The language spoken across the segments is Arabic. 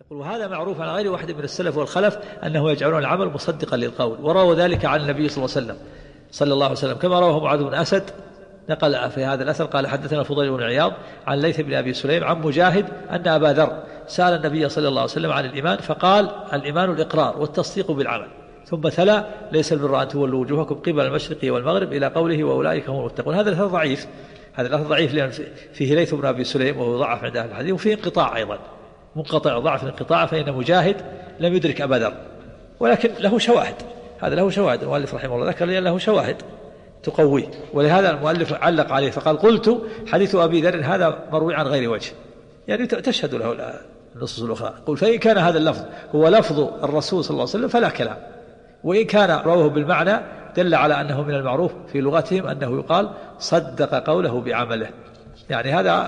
وهذا معروف عن غير واحد من السلف والخلف أنه يجعلون العمل مصدقا للقول، وروى ذلك عن النبي صلى الله عليه وسلم كما رواه معاذ بن أسد نقل في هذا الأثر قال حدثنا الفضيل بن عياض عن ليث بن أبي سليم عن مجاهد أن أبا ذر سأل النبي صلى الله عليه وسلم عن الإيمان فقال الإيمان الإقرار والتصديق بالعمل، ثم تلا ليس البر أن تولوا وجوهكم قبل المشرق والمغرب إلى قوله وأولئك هم المتقون. هذا الأثر ضعيف، هذا الأثر ضعيف لأن فيه ليث بن أبي سليم وهو ضعف عند أهل الحديث، وفيه انقطاع أيضا منقطع ضعف الانقطاع، فإن مجاهد لم يدرك أبا ذر، ولكن له شواهد، هذا له شواهد. المؤلف رحمه الله ذكر لأن له شواهد تقويه، ولهذا المؤلف علق عليه فقال قلت حديث أبي ذر هذا مروي عن غير وجه، يعني تشهد له النصوص الأخرى. قل فإن كان هذا اللفظ هو لفظ الرسول صلى الله عليه وسلم فلا كلام، وإن كان رواه بالمعنى دل على أنه من المعروف في لغتهم أنه يقال صدق قوله بعمله. يعني هذا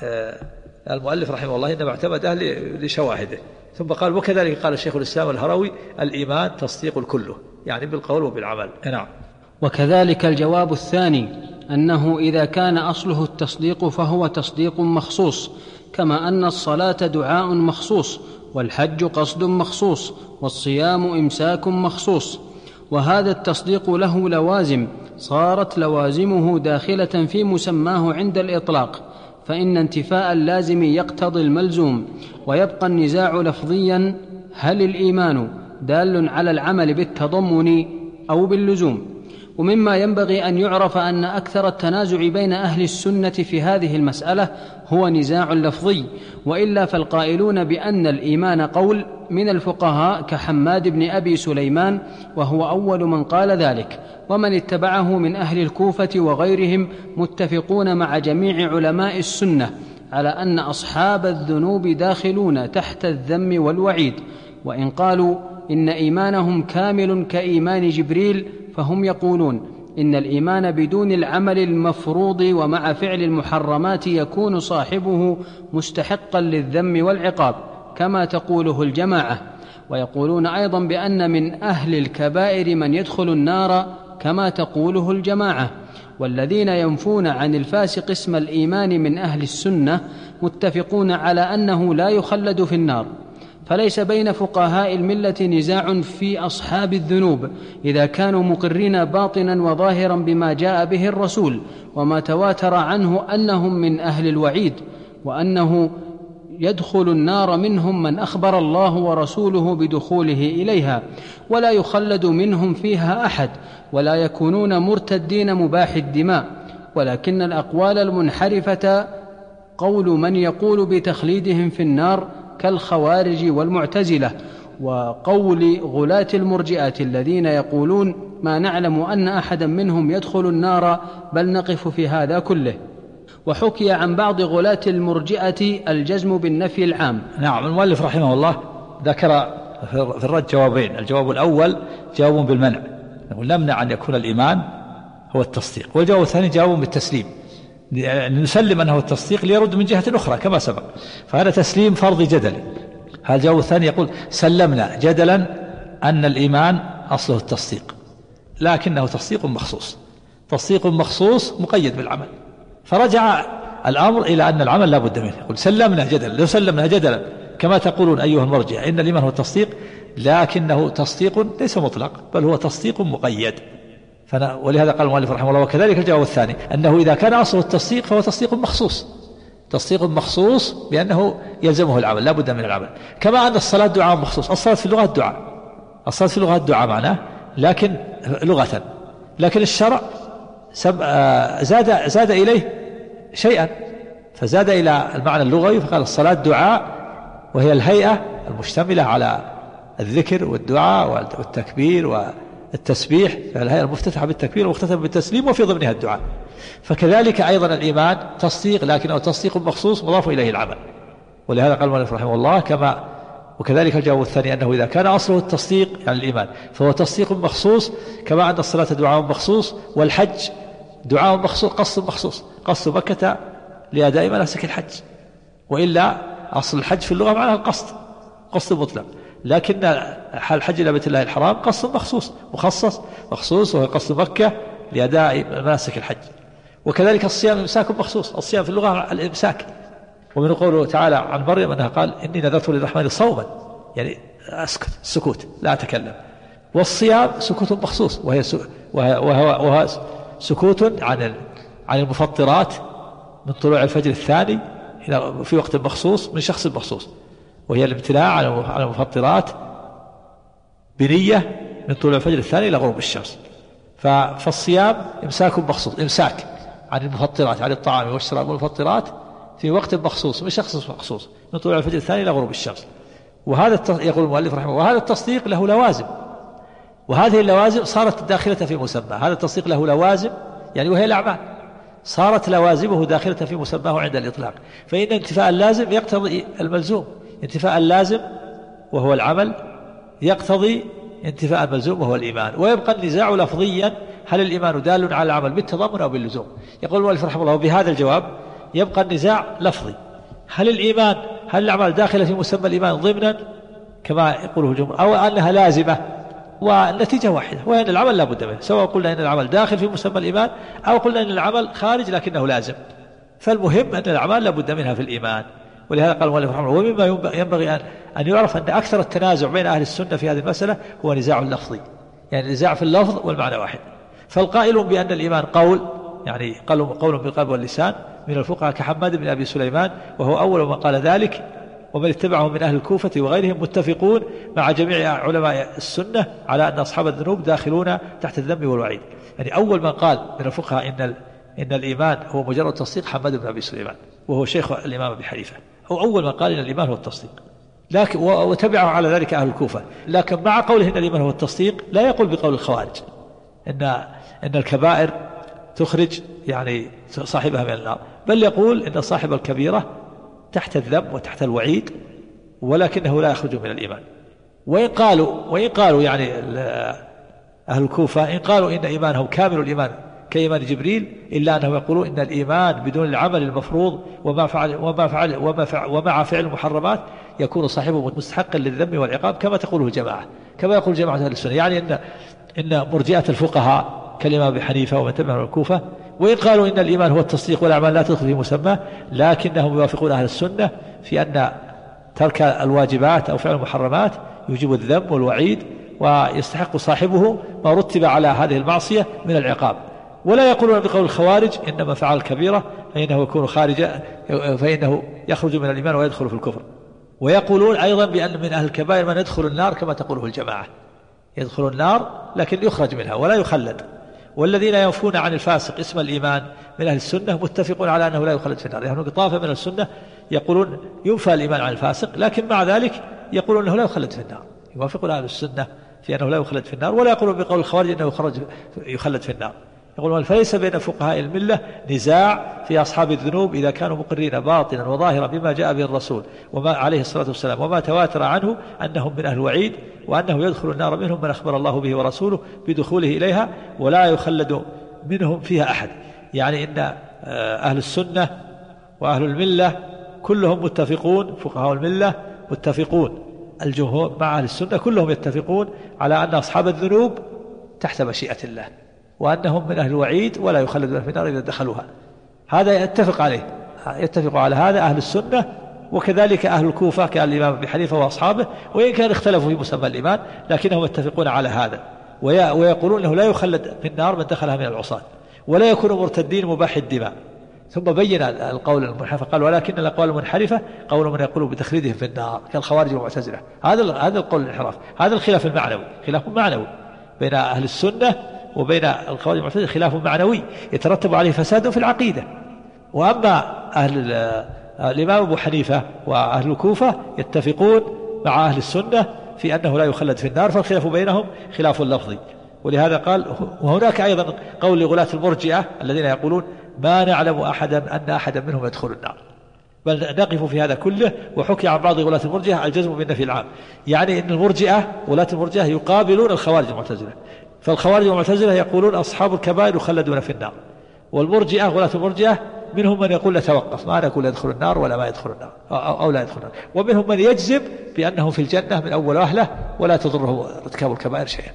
المؤلف رحمه الله إنما اعتمده لشواهده. ثم قال وكذلك قال الشيخ الإسلام الهروي الإيمان تصديق كله، يعني بالقول وبالعمل. نعم. وكذلك الجواب الثاني أنه إذا كان أصله التصديق فهو تصديق مخصوص، كما أن الصلاة دعاء مخصوص، والحج قصد مخصوص، والصيام إمساك مخصوص. وهذا التصديق له لوازم صارت لوازمه داخلة في مسماه عند الإطلاق، فإن انتفاء اللازم يقتضي الملزوم، ويبقى النزاع لفظيا هل الإيمان دال على العمل بالتضمن أو باللزوم. ومما ينبغي أن يعرف أن أكثر التنازع بين أهل السنة في هذه المسألة هو نزاع لفظي، وإلا فالقائلون بأن الإيمان قول من الفقهاء كحماد بن أبي سليمان، وهو أول من قال ذلك، ومن اتبعه من أهل الكوفة وغيرهم، متفقون مع جميع علماء السنة على أن أصحاب الذنوب داخلون تحت الذم والوعيد. وإن قالوا إن إيمانهم كامل كإيمان جبريل، فهم يقولون إن الإيمان بدون العمل المفروض ومع فعل المحرمات يكون صاحبه مستحقا للذم والعقاب كما تقوله الجماعة. ويقولون أيضا بأن من أهل الكبائر من يدخل النار كما تقوله الجماعة. والذين ينفون عن الفاسق اسم الإيمان من أهل السنة متفقون على أنه لا يخلد في النار. فليس بين فقهاء الملة نزاع في أصحاب الذنوب إذا كانوا مقرين باطنا وظاهرا بما جاء به الرسول وما تواتر عنه أنهم من أهل الوعيد، وأنه يدخل النار منهم من أخبر الله ورسوله بدخوله إليها، ولا يخلد منهم فيها أحد، ولا يكونون مرتدين مباح الدماء. ولكن الأقوال المنحرفة قول من يقول بتخليدهم في النار كالخوارج والمعتزلة، وقول غلاة المرجئة الذين يقولون ما نعلم أن أحدا منهم يدخل النار بل نقف في هذا كله. وحكي عن بعض غلاة المرجئة الجزم بالنفي العام. نعم. المؤلف رحمه الله ذكر في الرد جوابين. الجواب الأول جواب بالمنع، نمنع أن يكون الإيمان هو التصديق، والجواب الثاني جواب بالتسليم، نسلم أنه التصديق ليرد من جهة أخرى كما سبق، فهذا تسليم فرضي جدلي. هذا الجواب الثاني يقول سلمنا جدلا أن الإيمان أصله التصديق، لكنه تصديق مخصوص، تصديق مخصوص مقيد بالعمل، فرجع الأمر إلى أن العمل لا بد منه. يقول سلمنا جدلا، لو سلمنا جدلا كما تقولون أيها المرجع إن الإيمان هو التصديق، لكنه تصديق ليس مطلق بل هو تصديق مقيد. ولهذا قال المؤلف رحمه الله وكذلك الجواب الثاني أنه إذا كان أصله التصديق فهو تصديق مخصوص، تصديق مخصوص بأنه يلزمه العمل لا بد من العمل، كما أن الصلاة دعاء مخصوص. الصلاة في اللغة الدعاء، الصلاة في اللغة الدعاء معناه لكن لغة، لكن الشرع زاد إليه شيئا، فزاد إلى المعنى اللغوي فقال الصلاة دعاء، وهي الهيئة المشتملة على الذكر والدعاء والتكبير والتسبيح، فالهيئة المفتتحة بالتكبير ومختتمة بالتسليم وفي ضمنها الدعاء. فكذلك أيضا الإيمان تصديق، لكنه تصديق مخصوص مضاف إليه العمل. ولهذا قال المؤلف رحمه الله وكذلك الجواب الثاني أنه إذا كان أصله التصديق يعني الإيمان فهو تصديق مخصوص، كما أن الصلاة دعاء مخصوص، والحج دعاء مخصوص قصد مخصوص، قصد مكة لأداء مناسك الحج، وإلا أصل الحج في اللغة معناه القصد، قصد مطلق، لكن الحج إلى بيت الله الحرام قصد مخصوص مخصص مخصوص، وهو قصد مكة لأداء مناسك الحج. وكذلك الصيام إمساك مخصوص، الصيام في اللغة الإمساك، ومن قوله تعالى عن مريم أنها قال إني نذرت للرحمن صوما، يعني أسكت، سكوت لا أتكلم. والصيام سكوت مخصوص، وهو سكوت عن المفطرات من طلوع الفجر الثاني في وقت مخصوص من شخص مخصوص، وهي الامتناع على المفطرات بنية من طلوع الفجر الثاني إلى غروب الشمس. فالصيام إمساك مخصوص، إمساك عن المفطرات، عن الطعام والشراب والمفطرات في وقت مخصوص من شخص مخصوص من طلوع الفجر الثاني إلى غروب الشمس. وهذا يقول المؤلف رحمه الله وهذا التصديق له لوازم، وهذه اللوازم صارت داخلة في مسمى. هذا التصديق له لوازم يعني وهي الأعمال، صارت لوازمه داخلة في مسماه عند الإطلاق. فإن انتفاء اللازم يقتضي الملزوم، انتفاء اللازم وهو العمل يقتضي انتفاء الملزوم وهو الإيمان. ويبقى النزاع لفظيا هل الإيمان دال على العمل بالتضامن أو باللزوم. يقول المؤلف رحمه الله بهذا الجواب يبقى النزاع لفظي، هل الأعمال داخلة في مسمى الإيمان ضمنا كما يقوله الجمهور، أو أنها لازمة، والنتيجة واحدة، وأن العمل لا بد منه، سواء قلنا أن العمل داخل في مسمى الإيمان أو قلنا أن العمل خارج لكنه لازم. فالمهم أن الأعمال لا بد منها في الإيمان. ولهذا قال المؤلف رحمه الله ومما ينبغي أن يعرف أن أكثر التنازع بين أهل السنة في هذه المسألة هو نزاع لفظي، يعني نزاع في اللفظ والمعنى واحد. فالقائل بأن الإيمان قول، يعني قول بالقلب واللسان من الفقهاء كحماد بن أبي سليمان، وهو أول من قال ذلك، ومن اتبعهم من أهل الكوفة وغيرهم متفقون مع جميع علماء السنة على أن أصحاب الذنوب داخلون تحت الذم والوعيد. يعني أول من قال من الفقهاء إن الإيمان هو مجرد تصديق حماد بن أبي سليمان، وهو شيخ الإمام أبي حنيفة، أو أول من قال إن الإيمان هو التصديق، لكن وتبعه على ذلك أهل الكوفة. لكن مع قوله إن الإيمان هو التصديق لا يقول بقول الخوارج إن الكبائر تخرج يعني صاحبها من النار، بل يقول إن صاحب الكبيرة تحت الذم وتحت الوعيد ولكنه لا يخرج من الإيمان. وإن قالوا يعني أهل الكوفة إن قالوا إن إيمانهم كامل الإيمان كإيمان جبريل، إلا أنهم يقولون إن الإيمان بدون العمل المفروض ومع فعل المحرمات يكون صاحبه مستحقا للذم والعقاب كما تقوله الجماعة، كما يقول جماعة أهل السنة، يعني إن مرجئة الفقهاء كالإمام أبي حنيفة ومن تبعهم الكوفة وإن قالوا إن الإيمان هو التصديق والأعمال لا تدخل في مسماه، لكنهم يوافقون أهل السنة في أن ترك الواجبات أو فعل المحرمات يوجب الذم والوعيد ويستحق صاحبه ما رتب على هذه المعصية من العقاب. ولا يقولون بقول الخوارج إنما فعل الكبيرة فإنه يكون فإنه يخرج من الإيمان ويدخل في الكفر. ويقولون أيضا بأن من أهل الكبائر من يدخل النار كما تقوله الجماعة، يدخل النار لكن يخرج منها ولا يخلد. والذين ينفون عن الفاسق اسم الإيمان من أهل السنة متفقون على أنه لا يخلد في النار. يعني طائفة من السنة يقولون ينفى الإيمان عن الفاسق، لكن مع ذلك يقولون أنه لا يخلد في النار، يوافقون أهل السنة في أنه لا يخلد في النار، ولا يقولون بقول الخوارج أنه يخلد في النار. يقولون فليس بين فقهاء الملة نزاع في أصحاب الذنوب إذا كانوا مقرين باطنا وظاهرا بما جاء به الرسول وما عليه الصلاة والسلام وما تواتر عنه أنهم من أهل الوعيد، وأنه يدخل النار منهم من أخبر الله به ورسوله بدخوله إليها ولا يخلد منهم فيها أحد. يعني إن أهل السنة وأهل الملة كلهم متفقون، فقهاء الملة متفقون، الجمهور مع أهل السنة كلهم يتفقون على أن أصحاب الذنوب تحت مشيئة الله، وأنهم من أهل الوعيد ولا يخلدون في النار إذا دخلوها. هذا يتفق على هذا أهل السنة، وكذلك أهل الكوفة كالإمام أبي حنيفة وأصحابه، وإن كان اختلفوا في مسمى الإيمان لكنهم يتفقون على هذا، ويقولون أنه لا يخلد في النار من دخلها من العصاة، ولا يكون مرتدين مباح الدماء. ثم بين القول المنحرف قال ولكن الأقوال المنحرفة قول من يقول بتخليدهم في النار كالخوارج والمعتزلة. هذا القول الانحراف، هذا الخلاف المعنوي، خلاف معنوي بين أهل السنة وبين الخوارج والمعتزلة، خلاف معنوي يترتب عليه فساد في العقيدة. وأما الإمام أبو حنيفة وأهل الكوفة يتفقون مع أهل السنة في أنه لا يخلد في النار، فالخلاف بينهم خلاف لفظي. ولهذا قال وهناك أيضا قول لغلاة المرجئة الذين يقولون ما نعلم أن أحدا منهم يدخل النار، بل نقف في هذا كله. وحكي عن بعض غلاة المرجئة الجزم بالنفي العام، يعني أن غلاة المرجئة يقابلون الخوارج والمعتزلة. فالخوارج والمعتزلة يقولون أصحاب الكبائر يخلدون في النار، والمرجئة غلاة المرجئة منهم من يقول نتوقف، ما نقول يدخل النار ولا ما يدخل النار أو لا يدخل النار، ومنهم من يجزم بأنه في الجنة من أول أهله ولا تضره ارتكاب الكبائر شيئا.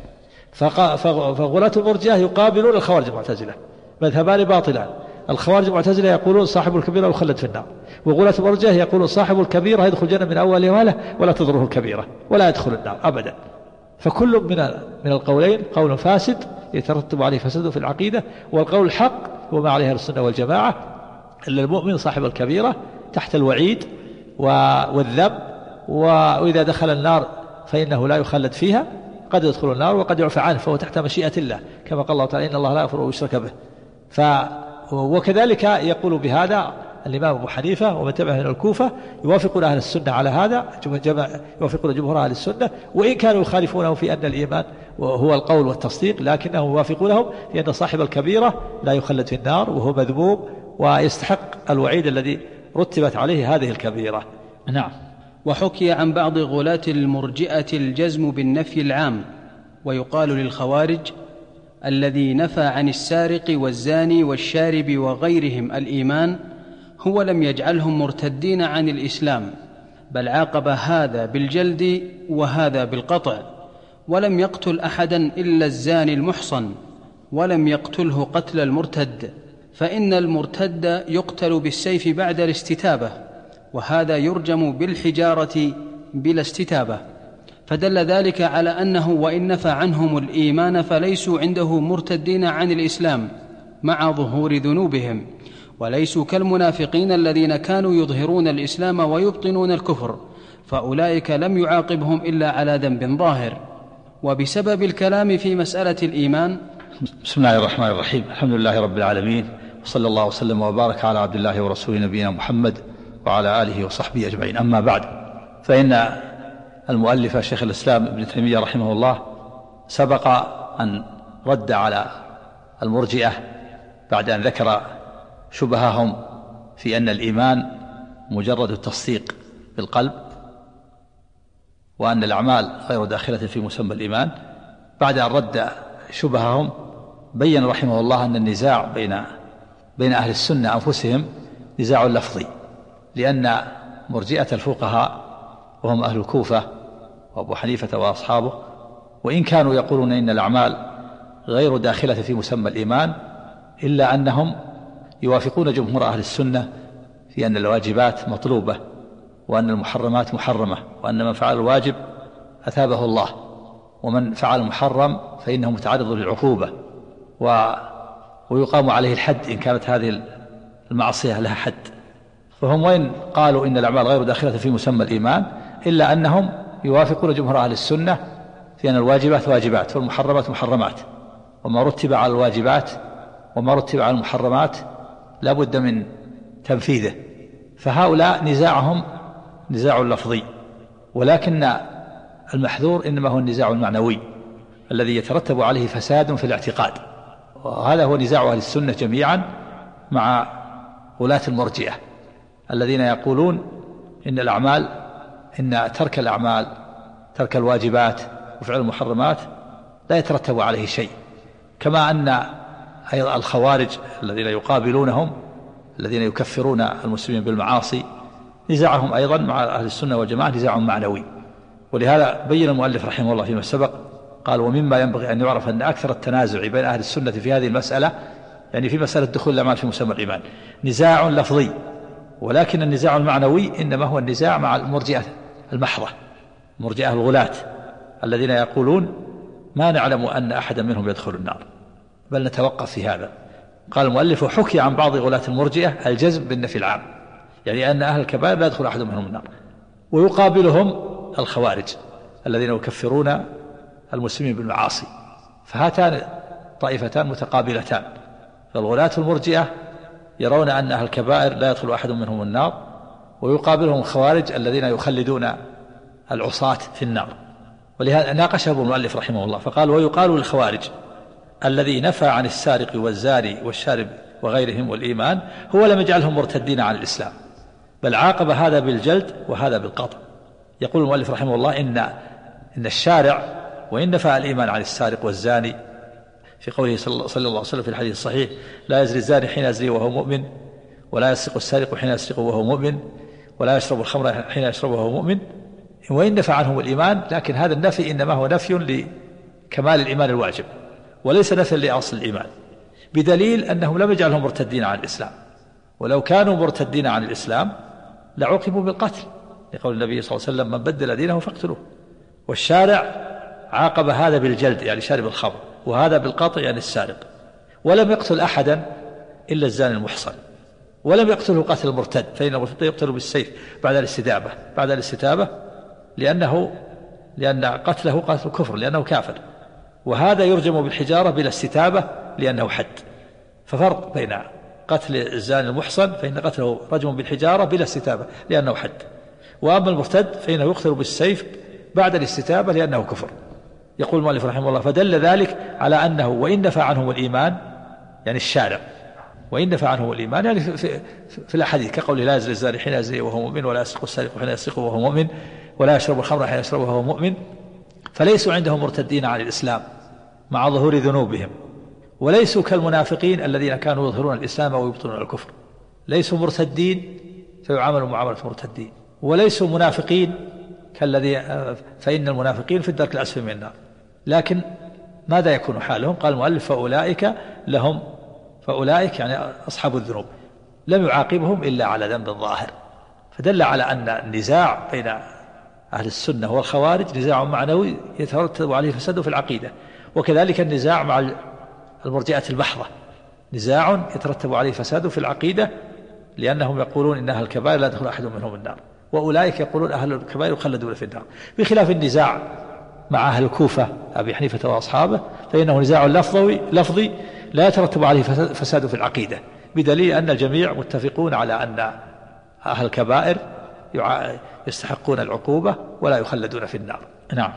فغلاة المرجئة يقابلون الخوارج والمعتزلة، مذهبان باطلان. الخوارج والمعتزلة يقولون صاحب الكبيرة يخلد في النار، وغلاة المرجئة يقول صاحب الكبيرة يدخل الجنة من أول وهلة ولا تضره الكبيرة ولا يدخل النار أبدا. فكل من القولين قول فاسد يترتب عليه فساد في العقيدة، والقول الحق هو ما عليه السنة والجماعة، إلا المؤمن صاحب الكبيرة تحت الوعيد والذم، وإذا دخل النار فإنه لا يخلد فيها، قد يدخل النار وقد يعفى عنه، فهو تحت مشيئة الله كما قال الله تعالى إن الله لا يغفر أن يشرك به. وكذلك يقول بهذا الإمام أبو حنيفة ومن تبعه من الكوفة، يوافقون أهل السنة على هذا، يوافقون جمهور أهل السنة، وإن كانوا يخالفونه في أن الإيمان هو القول والتصديق، لكنهم يوافقونهم في أن صاحب الكبيرة لا يخلد في النار وهو مذموم ويستحق الوعيد الذي رتبت عليه هذه الكبيرة. نعم. وحكي عن بعض غلاة المرجئة الجزم بالنفي العام، ويقال للخوارج الذي نفى عن السارق والزاني والشارب وغيرهم الإيمان هو لم يجعلهم مرتدين عن الإسلام، بل عاقب هذا بالجلد وهذا بالقطع، ولم يقتل أحدا إلا الزاني المحصن، ولم يقتله قتل المرتد، فإن المرتد يقتل بالسيف بعد الاستتابة، وهذا يرجم بالحجارة بلا استتابة. فدل ذلك على أنه وإن نفى عنهم الإيمان فليسوا عنده مرتدين عن الإسلام مع ظهور ذنوبهم، وليسوا كالمنافقين الذين كانوا يظهرون الإسلام ويبطنون الكفر، فأولئك لم يعاقبهم إلا على ذنب ظاهر. وبسبب الكلام في مسألة الإيمان. بسم الله الرحمن الرحيم، الحمد لله رب العالمين، وصلى الله وسلم وبارك على عبد الله ورسوله نبينا محمد وعلى آله وصحبه أجمعين. أما بعد، فإن المؤلف شيخ الإسلام ابن تيمية رحمه الله سبق أن رد على المرجئة بعد أن ذكر شبههم في أن الإيمان مجرد التصديق بالقلب، وأن الأعمال غير داخلة في مسمى الإيمان. بعد أن رد شبههم بين رحمه الله أن النزاع بين أهل السنة أنفسهم نزاع لفظي، لأن مرجئة الفقهاء وهم أهل الكوفة وأبو حنيفة وأصحابه، وإن كانوا يقولون إن الأعمال غير داخلة في مسمى الإيمان، إلا أنهم يوافقون جمهور أهل السنة في أن الواجبات مطلوبة، وأن المحرمات محرمة، وأن من فعل الواجب أثابه الله، ومن فعل المحرم فإنه متعرض للعقوبة ويقام عليه الحد إن كانت هذه المعصية لها حد. فهم وإن قالوا إن الأعمال غير داخلة في مسمى الإيمان، إلا أنهم يوافقون جمهور أهل السنة في أن الواجبات واجبات والمحرمات محرمات، وما رتب على الواجبات وما رتب على المحرمات لا بد من تنفيذه. فهؤلاء نزاعهم نزاع لفظي، ولكن المحذور إنما هو النزاع المعنوي الذي يترتب عليه فساد في الاعتقاد، وهذا هو نزاع أهل السنة جميعا مع غلاة المرجئة الذين يقولون إن ترك الأعمال، ترك الواجبات وفعل المحرمات لا يترتب عليه شيء، كما أن أيضا الخوارج الذين يقابلونهم الذين يكفرون المسلمين بالمعاصي نزاعهم أيضا مع أهل السنة والجماعة نزاع معنوي. ولهذا بين المؤلف رحمه الله فيما سبق قال: ومما ينبغي أن يعرف أن أكثر التنازع بين أهل السنة في هذه المسألة، يعني في مسألة دخول الأعمال في مسمى الإيمان، نزاع لفظي، ولكن النزاع المعنوي إنما هو النزاع مع المرجئة المحضة، مرجئة الغلاة الذين يقولون ما نعلم أن أحدا منهم يدخل النار، بل نتوقف في هذا. قال المؤلف: وحكي عن بعض غلاة المرجئة الجزم بالنفي العام، يعني أن أهل الكبائر لا يدخل أحد منهم النار. ويقابلهم الخوارج الذين يكفرون المسلمين بالمعاصي. فهاتان طائفتان متقابلتان، فالغلاة المرجئة يرون أن أهل الكبائر لا يدخل أحد منهم النار، ويقابلهم الخوارج الذين يخلدون العصاة في النار. ولهذا ناقشه المؤلف رحمه الله فقال: ويقال للخوارج الذي نفى عن السارق والزاني والشارب وغيرهم والإيمان هو لم يجعلهم مرتدين عن الإسلام، بل عاقب هذا بالجلد وهذا بالقطع. يقول المؤلف رحمه الله إن الشارع وإن نفى الإيمان عن السارق والزاني في قوله صلى الله عليه وسلم في الحديث الصحيح: لا يزري الزاني حين يزري وهو مؤمن، ولا يسرق السارق حين يسرق وهو مؤمن، ولا يشرب الخمر حين يشرب وهو مؤمن، وإن نفى عنهم الإيمان، لكن هذا النفي إنما هو نفي لكمال الإيمان الواجب وليس نفي لأصل الإيمان، بدليل أنهم لم يجعلهم مرتدين عن الإسلام. ولو كانوا مرتدين عن الإسلام لعوقبوا بالقتل، لقول النبي صلى الله عليه وسلم: من بدل دينه فاقتلوه. والشارع عاقب هذا بالجلد يعني شارب الخمر، وهذا بالقطع يعني السارق، ولم يقتل أحدا إلا الزاني المحصن، ولم يقتله قتل المرتد، فإن المرتد يقتل بالسيف بعد الاستتابة لأن قتله قتل كفر لأنه كافر، وهذا يرجم بالحجارة بلا استتابة لأنه حد. ففرق بين قتل الزاني المحصن فإن قتله رجم بالحجارة بلا استتابة لأنه حد، وأما المرتد فإنه يقتل بالسيف بعد الاستتابة لأنه كفر. يقول المؤلف رحمه الله: فدل ذلك على أنه وإن نفى عنه الإيمان، يعني الشارع وإن نفى عنه الإيمان يعني في الأحاديث كقول: لا يزني الزاني حين يزني وهو مؤمن، ولا يسرق السارق حين يسرق وهو مؤمن، ولا يشرب الخمر حين يشرب وهو مؤمن. فليسوا عندهم مرتدين عن الإسلام مع ظهور ذنوبهم، وليسوا كالمنافقين الذين كانوا يظهرون الإسلام ويبطنون الكفر. ليسوا مرتدين فيعاملوا معاملة مرتدين، وليسوا منافقين كالذي فإن المنافقين في الدرك الأسفل من النار. لكن ماذا يكون حالهم؟ قال المؤلف: فأولئك يعني أصحاب الذنوب لم يعاقبهم إلا على ذنب الظاهر. فدل على أن النزاع بين أهل السنة والخوارج نزاع معنوي يترتب عليه فساد في العقيدة، وكذلك النزاع مع المرجئة البحرة نزاع يترتب عليه فساد في العقيدة، لأنهم يقولون إن أهل الكبائر لا يدخل أحد منهم النار، وأولئك يقولون أهل الكبائر يخلدون في النار. بخلاف النزاع مع أهل الكوفة أبي حنيفة وأصحابه فإنه نزاع لفظي لا يترتب عليه فساد في العقيدة، بدليل أن الجميع متفقون على أن أهل الكبائر يستحقون العقوبة ولا يخلدون في النار. نعم.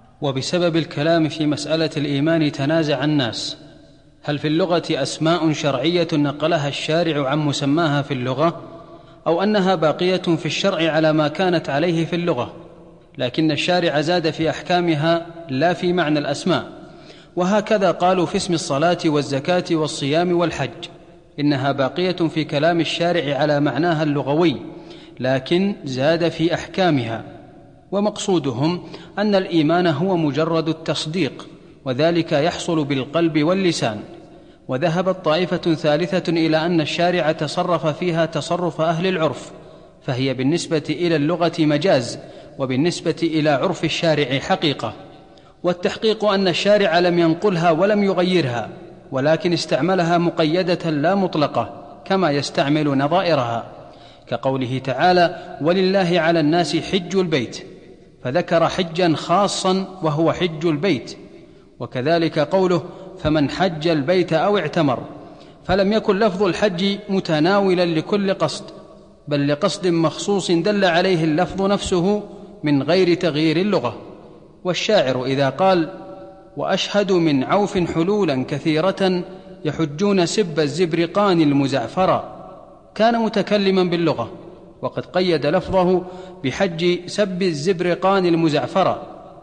وبسبب الكلام في مسألة الإيمان تنازع الناس: هل في اللغة أسماء شرعية نقلها الشارع عن مسماها في اللغة، أو أنها باقية في الشرع على ما كانت عليه في اللغة، لكن الشارع زاد في أحكامها لا في معنى الأسماء؟ وهكذا قالوا في اسم الصلاة والزكاة والصيام والحج، إنها باقية في كلام الشارع على معناها اللغوي، لكن زاد في أحكامها. ومقصودهم أن الإيمان هو مجرد التصديق، وذلك يحصل بالقلب واللسان. وذهبت طائفة ثالثة إلى أن الشارع تصرف فيها تصرف أهل العرف، فهي بالنسبة إلى اللغة مجاز، وبالنسبة إلى عرف الشارع حقيقة. والتحقيق أن الشارع لم ينقلها ولم يغيرها، ولكن استعملها مقيدة لا مطلقة كما يستعمل نظائرها، كقوله تعالى: ولله على الناس حج البيت، فذكر حجا خاصا وهو حج البيت. وكذلك قوله: فمن حج البيت أو اعتمر، فلم يكن لفظ الحج متناولا لكل قصد، بل لقصد مخصوص دل عليه اللفظ نفسه من غير تغيير اللغة. والشاعر إذا قال: وأشهد من عوف حلولا كثيرة يحجون سب الزبرقان المزعفرا، كان متكلما باللغة، وقد قيد لفظه بحج سب الزبرقان المزعفرا.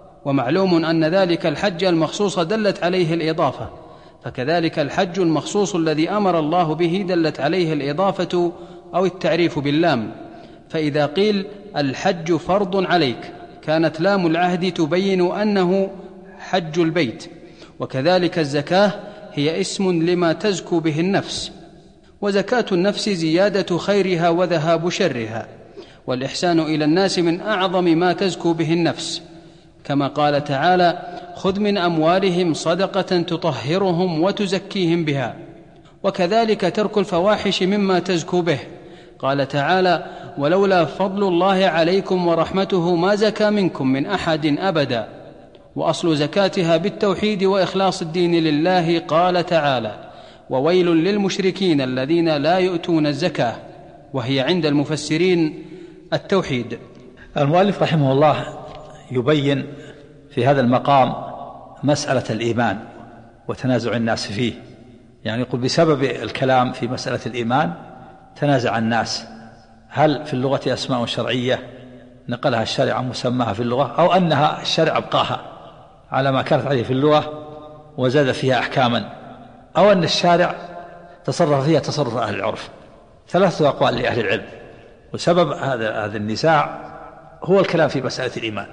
ومعلوم أن ذلك الحج المخصوص دلت عليه الإضافة، فكذلك الحج المخصوص الذي أمر الله به دلت عليه الإضافة أو التعريف باللام. فإذا قيل الحج فرض عليك، كانت لام العهد تبين أنه حج البيت. وكذلك الزكاة هي اسم لما تزكو به النفس، وزكاة النفس زيادة خيرها وذهاب شرها، والإحسان إلى الناس من أعظم ما تزكو به النفس، كما قال تعالى: خذ من أموالهم صدقة تطهرهم وتزكيهم بها. وكذلك ترك الفواحش مما تزكو به، قال تعالى: ولولا فضل الله عليكم ورحمته ما زكى منكم من أحد أبدا. وأصل زكاتها بالتوحيد وإخلاص الدين لله، قال تعالى: وويل للمشركين الذين لا يؤتون الزكاة، وهي عند المفسرين التوحيد. المؤلف رحمه الله يبين في هذا المقام مسألة الإيمان وتنازع الناس فيه، يعني يقول بسبب الكلام في مسألة الإيمان تنازع الناس، هل في اللغة أسماء شرعية نقلها الشارع عن مسماها في اللغة، أو أنها الشارع أبقاها على ما كانت عليه في اللغة وزاد فيها أحكاما، أو أن الشارع تصرف فيها تصرف أهل العرف. ثلاثة أقوال لأهل العلم، وسبب هذا النزاع هو الكلام في مسألة الإيمان.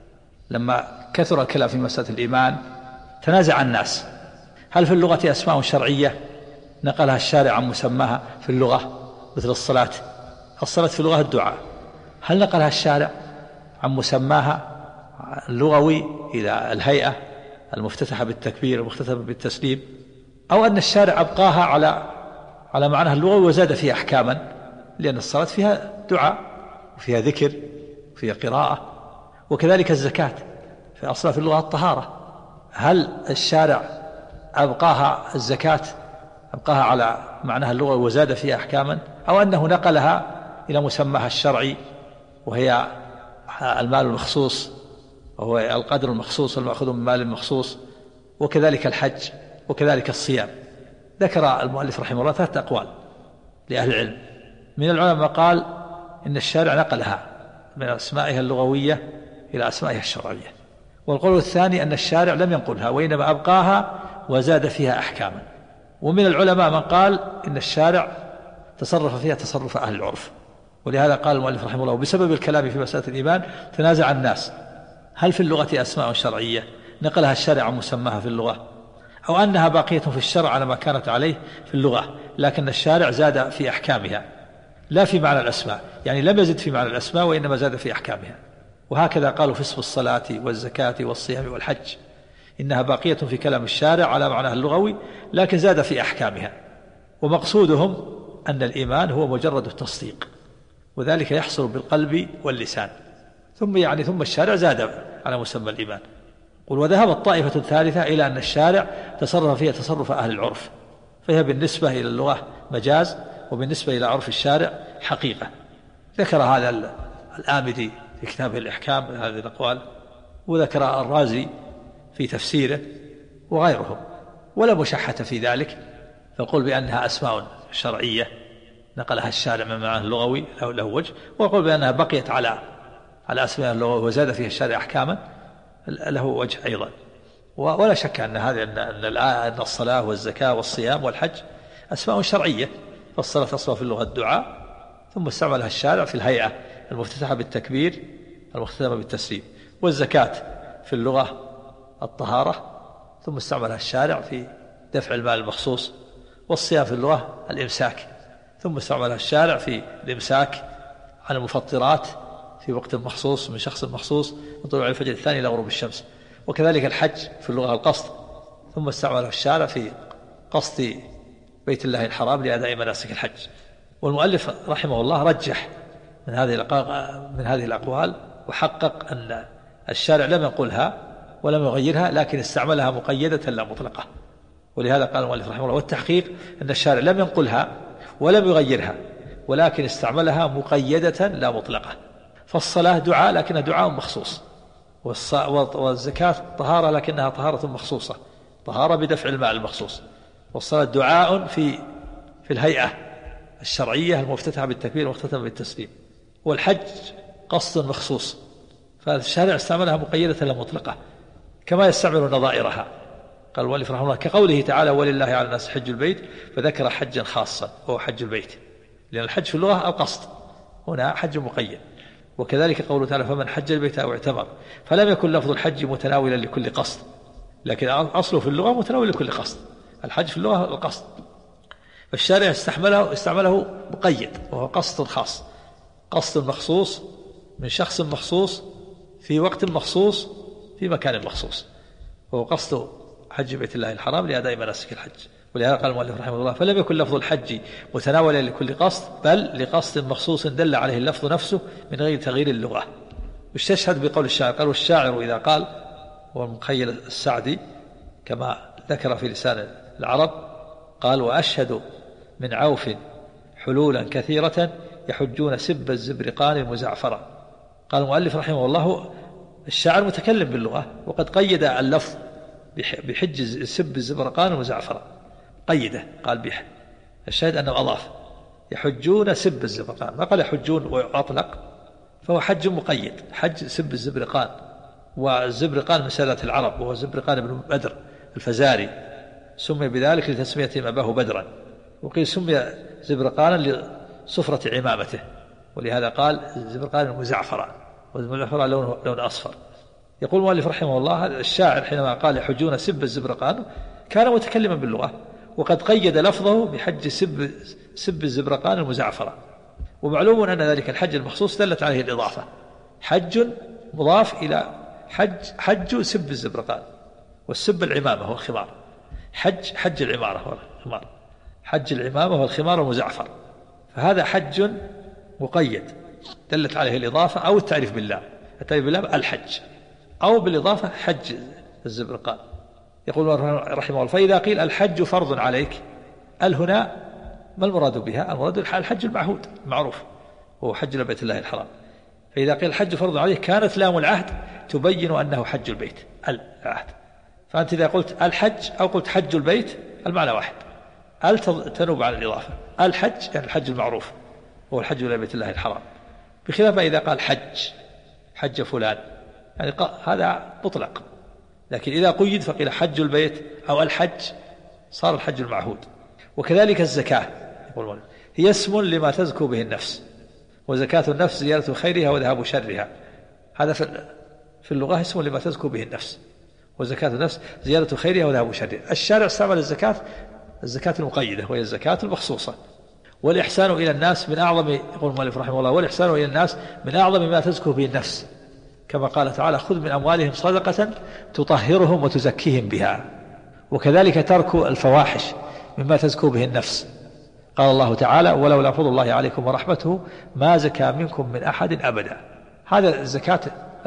لما كثر الكلام في مسألة الإيمان تنازع الناس، هل في اللغة أسماء شرعية نقلها الشارع عن مسماها في اللغة، مثل الصلاة في اللغة الدعاء، هل نقلها الشارع عن مسماها اللغوي إلى الهيئة المفتتحة بالتكبير المختتمة بالتسليم، أو أن الشارع أبقاها على معناها اللغوي وزاد فيها أحكاما، لأن الصلاة فيها دعاء وفيها ذكر وفيها قراءة، وكذلك الزكاة في أصلها في اللغة الطهارة. هل الشارع أبقاها الزكاة أبقاها على معناها اللغوي وزاد فيها أحكاما، أو أنه نقلها إلى مسماها الشرعي وهي المال المخصوص وهو القدر المخصوص المأخوذ من مال مخصوص، وكذلك الحج وكذلك الصيام. ذكر المؤلف رحمه الله 3 أقوال لأهل العلم. من العلماء قال إن الشارع نقلها من أسمائها اللغوية إلى أسمائها الشرعية، والقول الثاني أن الشارع لم ينقلها وإنما أبقاها وزاد فيها أحكاما. ومن العلماء من قال إن الشارع تصرف فيها تصرف أهل العرف، ولهذا قال المؤلف رحمه الله بسبب الكلام في مسألة الإيمان تنازع الناس هل في اللغة أسماء شرعية نقلها الشارع عن مسماها في اللغة، أو أنها باقية في الشرع على ما كانت عليه في اللغة لكن الشارع زاد في أحكامها لا في معنى الأسماء، يعني لم يزد في معنى الأسماء وإنما زاد في أحكامها. وهكذا قالوا في اسم الصلاة والزكاة والصيام والحج إنها باقية في كلام الشارع على معناها اللغوي لكن زاد في أحكامها. ومقصودهم أن الإيمان هو مجرد التصديق، وذلك يحصل بالقلب واللسان، ثم الشارع زاد على مسمى الإيمان. وذهبت طائفة ثالثة إلى أن الشارع تصرف فيها تصرف أهل العرف، فهي بالنسبة إلى اللغة مجاز وبالنسبة إلى عرف الشارع حقيقة. ذكر هذا الآمدي في كتابه الإحكام هذه الأقوال، وذكر الرازي في تفسيره وغيرهم، ولا مشحة في ذلك، فقل بأنها أسماء شرعية نقلها الشارع من معناه اللغوي له وجه، وقل بأنها بقيت على أسماء اللغوي وزاد فيها الشارع أحكاما له وجه أيضا. ولا شك أن أن الصلاة والزكاة والصيام والحج أسماء شرعية، فالصلاة أصلها في اللغة الدعاء ثم استعملها الشارع في الهيئة المفتتحة بالتكبير المختتمة بالتسليم، والزكاة في اللغة الطهارة ثم استعملها الشارع في دفع المال المخصوص، والصيام في اللغة الإمساك ثم استعملها الشارع في الإمساك عن المفطرات في وقت مخصوص من شخص مخصوص من طلوع الفجر الثاني إلى غروب الشمس. وكذلك الحج في اللغة القصد ثم استعملها الشارع في قصد بيت الله الحرام لأداء مناسك الحج. والمؤلف رحمه الله رجح من هذه الأقوال وحقق أن الشارع لم يقلها ولم يغيرها لكن استعملها مقيدة لا مطلقة. ولهذا قال المؤلف رحمه الله والتحقيق أن الشارع لم ينقلها ولم يغيرها ولكن استعملها مقيدة لا مطلقة. فالصلاة دعاء لكنها دعاء مخصوص، والزكاة طهارة لكنها طهارة مخصوصة، طهارة بدفع الماء المخصوص. والصلاة دعاء في الهيئة الشرعية المفتتحة بالتكبير المختتمة بالتسليم. والحج قصد مخصوص، فالشارع استعملها مقيدة لا مطلقة كما يستعمل نظائرها. قال المؤلف رحمه الله كقوله تعالى ولله على الناس حج البيت، فذكر حجا خاصا وهو حج البيت، لأن الحج في اللغة القصد، هنا حج مقيد. وكذلك قوله تعالى فمن حج البيت أو اعتمر، فلم يكن لفظ الحج متناولا لكل قصد، لكن أصله في اللغة متناول لكل قصد. الحج في اللغة القصد، فالشارع استعمله مقيد وهو قصد خاص، قصد مخصوص من شخص مخصوص في وقت مخصوص في مكان مخصوص، وهو قصد حج بيت الله الحرام لأداء مناسك الحج. ولهذا قال المؤلف رحمه الله فلم يكن لفظ الحج متناولا لكل قصد بل لقصد مخصوص دل عليه اللفظ نفسه من غير تغيير اللغة. واستشهد بقول الشاعر، قال والشاعر إذا قال، والمخيل السعدي كما ذكر في لسان العرب، قال وأشهد من عوف حلولا كثيرة يحجون سب الزبرقان المزعفرة. قال المؤلف رحمه الله الشاعر متكلم باللغة وقد قيد اللفظ بحج سب الزبرقان المزعفرة، قيده قال به، الشاهد أنه أضاف يحجون سب الزبرقان، ما قال يحجون وأطلق، فهو حج مقيد، حج سب الزبرقان. والزبرقان من سادة العرب وهو زبرقان بن بدر الفزاري، سمي بذلك لتسمية أباه بدرا، وقيل سمي زبرقانا لصفرة عمامته، ولهذا قال زبرقان المزعفرة، والمزعفرة لون أصفر. يقول المؤلف رحمه الله الشاعر حينما قال يحجون سب الزبرقان كان متكلما باللغة وقد قيد لفظه بحج سب الزبرقان المزعفرة، ومعلوم أن ذلك الحج المخصوص دلت عليه الإضافة، حج مضاف إلى حج سب الزبرقان، والسب العمامة والخمار، حج العمارة والخمار، حج العمامة والخمار المزعفر، فهذا حج مقيد دلت عليه الإضافة أو التعريف بالله، التعريف بالله الحج، أو بالإضافة حج الزبرقان. يقول رحمه الله: فإذا قيل الحج فرض عليك، هنا ما المراد بها؟ المراد الحج المعهود المعروف هو حج لبيت الله الحرام. فإذا قيل الحج فرض عليك كانت لام العهد تبين أنه حج البيت، العهد. فأنت إذا قلت الحج أو قلت حج البيت المعنى واحد، تنوب على الإضافة. الحج يعني الحج المعروف هو الحج لبيت الله الحرام، بخلاف إذا قال حج فلان يعني هذا مطلق، لكن إذا قيد فقيل حج البيت أو الحج صار الحج المعهود. وكذلك الزكاة هي اسم لما تزكو به النفس، وزكاة النفس زيادة خيرها وذهاب شرها، هذا في اللغة اسم لما تزكو به النفس، وزكاة النفس زيادة خيرها وذهاب شرها. الشارع استعمل الزكاة المقيدة وهي الزكاة المخصوصة. والإحسان إلى الناس من أعظم، يقول المؤلف رحمه الله: والإحسان إلى الناس من أعظم ما تزكو به النفس، كما قال تعالى: خذ من أموالهم صدقة تطهرهم وتزكيهم بها. وكذلك ترك الفواحش مما تزكو به النفس، قال الله تعالى: ولولا فضل الله عليكم ورحمته ما زكى منكم من أحد أبدا. هذا الزكاة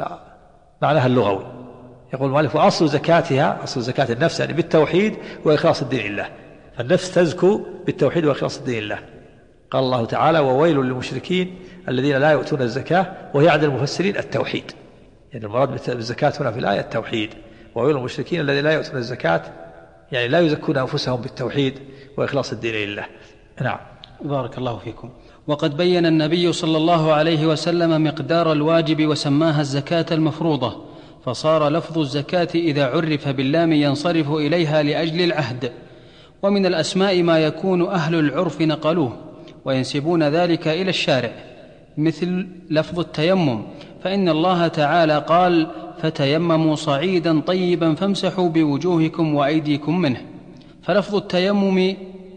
معناها اللغوي. يقول المؤلف: وأصل زكاتها، أصل زكاة النفس يعني بالتوحيد وإخلاص الدين لله، فالنفس تزكو بالتوحيد وإخلاص الدين لله. قال الله تعالى: وويل للمشركين الذين لا يؤتون الزكاة، وهي عند المفسرين التوحيد، يعني المراد بالزكاة هنا في الآية التوحيد. وويل للمشركين الذين لا يؤتون الزكاة يعني لا يزكون أنفسهم بالتوحيد وإخلاص الدين لله. نعم. بارك الله فيكم. وقد بين النبي صلى الله عليه وسلم مقدار الواجب وسماها الزكاة المفروضة، فصار لفظ الزكاة إذا عرف باللام ينصرف إليها لأجل العهد. ومن الأسماء ما يكون أهل العرف نقلوه وينسبون ذلك إلى الشارع، مثل لفظ التيمم، فإن الله تعالى قال: فتيمموا صعيدا طيبا فامسحوا بوجوهكم وأيديكم منه. فلفظ التيمم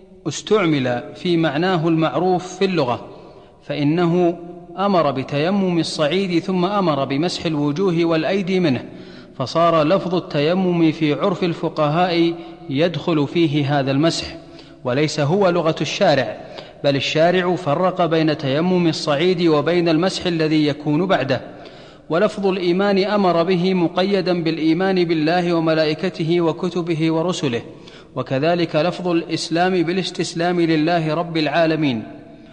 استعمل في معناه المعروف في اللغة، فإنه أمر بتيمم الصعيد ثم أمر بمسح الوجوه والأيدي منه، فصار لفظ التيمم في عرف الفقهاء يدخل فيه هذا المسح، وليس هو لغة الشارع، بل الشارع فرق بين تيمم الصعيد وبين المسح الذي يكون بعده. ولفظ الإيمان أمر به مقيدا بالإيمان بالله وملائكته وكتبه ورسله، وكذلك لفظ الإسلام بالاستسلام لله رب العالمين،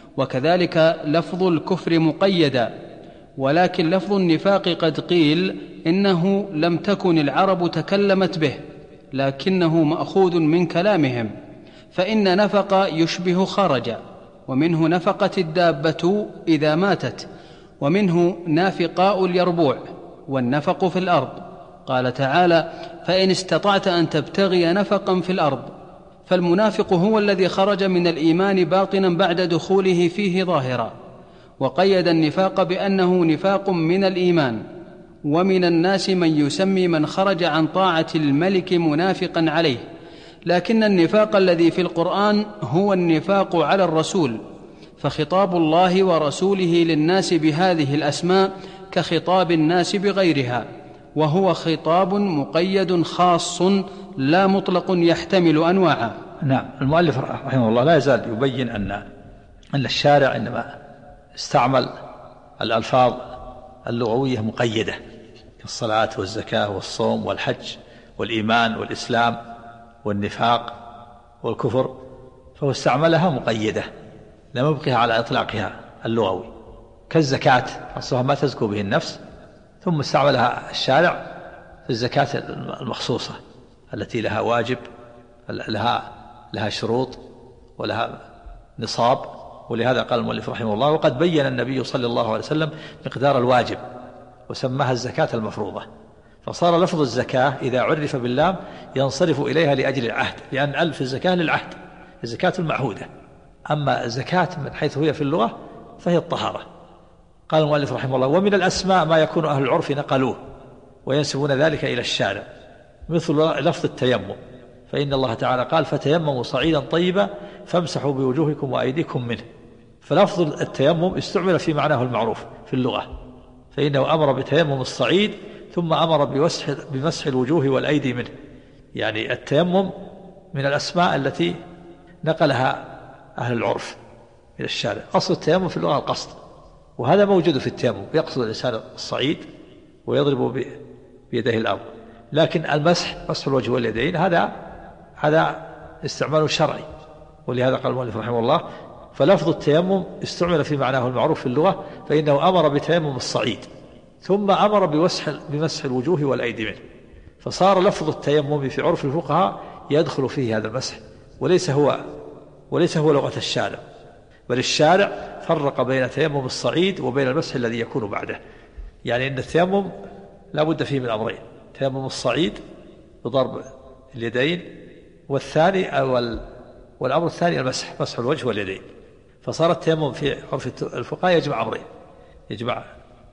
وكذلك لفظ الكفر مقيدا. ولكن لفظ النفاق قد قيل إنه لم تكن العرب تكلمت به، لكنه مأخوذ من كلامهم، فإن نفق يشبه خرج، ومنه نفقت الدابة إذا ماتت، ومنه نافقاء اليربوع، والنفق في الأرض. قال تعالى: فإن استطعت أن تبتغي نفقا في الأرض. فالمنافق هو الذي خرج من الإيمان باطنا بعد دخوله فيه ظاهرا. وقيد النفاق بأنه نفاق من الإيمان. ومن الناس من يسمي من خرج عن طاعة الملك منافقا عليه، لكن النفاق الذي في القرآن هو النفاق على الرسول، فخطاب الله ورسوله للناس بهذه الأسماء كخطاب الناس بغيرها، وهو خطاب مقيد خاص لا مطلق يحتمل أنواعا. نعم. المؤلف رحمه الله لا يزال يبين أن الشارع عندما استعمل الألفاظ اللغوية مقيدة كالصلاة والزكاة والصوم والحج والإيمان والإسلام والنفاق والكفر، فهو استعملها مقيدة لم يبقها على إطلاقها اللغوي، كالزكاة أصلها ما تزكو به النفس، ثم استعملها الشارع في الزكاة المخصوصة التي لها واجب، لها شروط ولها نصاب. ولهذا قال المؤلف رحمه الله: وقد بين النبي صلى الله عليه وسلم مقدار الواجب وسماها الزكاة المفروضة، فصار لفظ الزكاة إذا عرف باللام ينصرف إليها لأجل العهد، لأن ألف الزكاة للعهد، الزكاة المعهودة. أما الزكاة من حيث هي في اللغة فهي الطهارة. قال المؤلف رحمه الله: ومن الأسماء ما يكون أهل العرف نقلوه وينسبون ذلك إلى الشارع، مثل لفظ التيمم، فإن الله تعالى قال: فتيمموا صعيدا طيبا فامسحوا بوجوهكم وأيديكم منه. فلفظ التيمم استعمل في معناه المعروف في اللغة، فإنه أمر بتيمم الصعيد ثم أمر بمسح الوجوه والأيدي منه. يعني التيمم من الأسماء التي نقلها أهل العرف إلى الشارع. أصل التيمم في اللغة القصد، وهذا موجود في التيمم، يقصد الإنسان الصعيد ويضرب بيديه الأرض. لكن مسح الوجه واليدين هذا استعمال شرعي، ولهذا قال المؤلف رحمه الله: فلفظ التيمم استعمل في معناه المعروف في اللغة، فإنه أمر بتيمم الصعيد ثم أمر بمسح الوجوه والأيدي منه، فصار لفظ التيمم في عرف الفقهاء يدخل فيه هذا المسح، وليس هو لغة الشارع، بل الشارع فرق بين تيمم الصعيد وبين المسح الذي يكون بعده. يعني أن التيمم لا بد فيه من أمرين: تيمم الصعيد بضرب اليدين، والأمر الثاني مسح الوجه واليدين. فصار التيمم في عرف الفقهاء يجمع أمرين: يجمع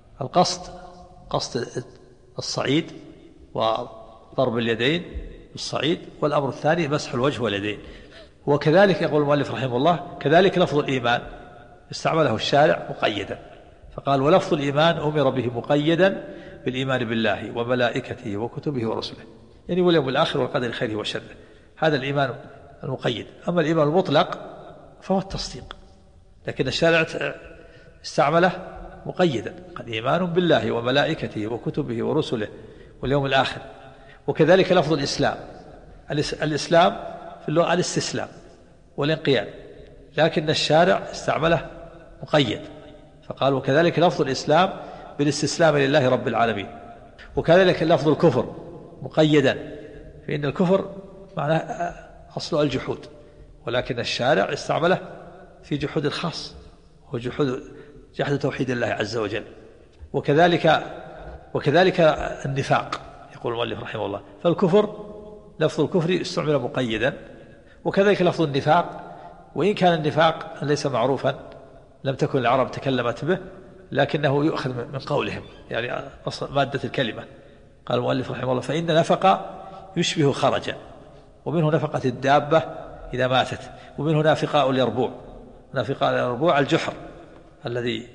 قصد الصعيد وضرب اليدين بالصعيد، والأمر الثاني مسح الوجه واليدين. وكذلك يقول المؤلف رحمه الله: كذلك لفظ الإيمان استعمله الشارع مقيدا، فقال: ولفظ الإيمان أمر به مقيدا بالإيمان بالله وملائكته وكتبه ورسله، يعني واليوم الآخر والقدر خيره وشره. هذا الإيمان المقيد. أما الإيمان المطلق فهو التصديق، لكن الشارع استعمله مقيدا: قد إيمان بالله وملائكته وكتبه ورسله واليوم الآخر. وكذلك لفظ الإسلام في اللغة الاستسلام والانقياد، لكن الشارع استعمله مقيد، فقال: وكذلك لفظ الإسلام بالاستسلام لله رب العالمين. وكذلك لفظ الكفر مقيدا، فإن الكفر معناه أصل الجحود، ولكن الشارع استعمله في جحود خاص، هو جحد توحيد الله عز وجل. وكذلك النفاق، يقول المؤلف رحمه الله: لفظ الكفر استعمل مقيدا، وكذلك لفظ النفاق، وإن كان النفاق ليس معروفا، لم تكن العرب تكلمت به، لكنه يؤخذ من قولهم، يعني أصل مادة الكلمة. قال المؤلف رحمه الله: فإن نفق يشبه خرجا، ومنه نفقة الدابة إذا ماتت، ومنه نافقاء اليربوع. نافقاء اليربوع الجحر الذي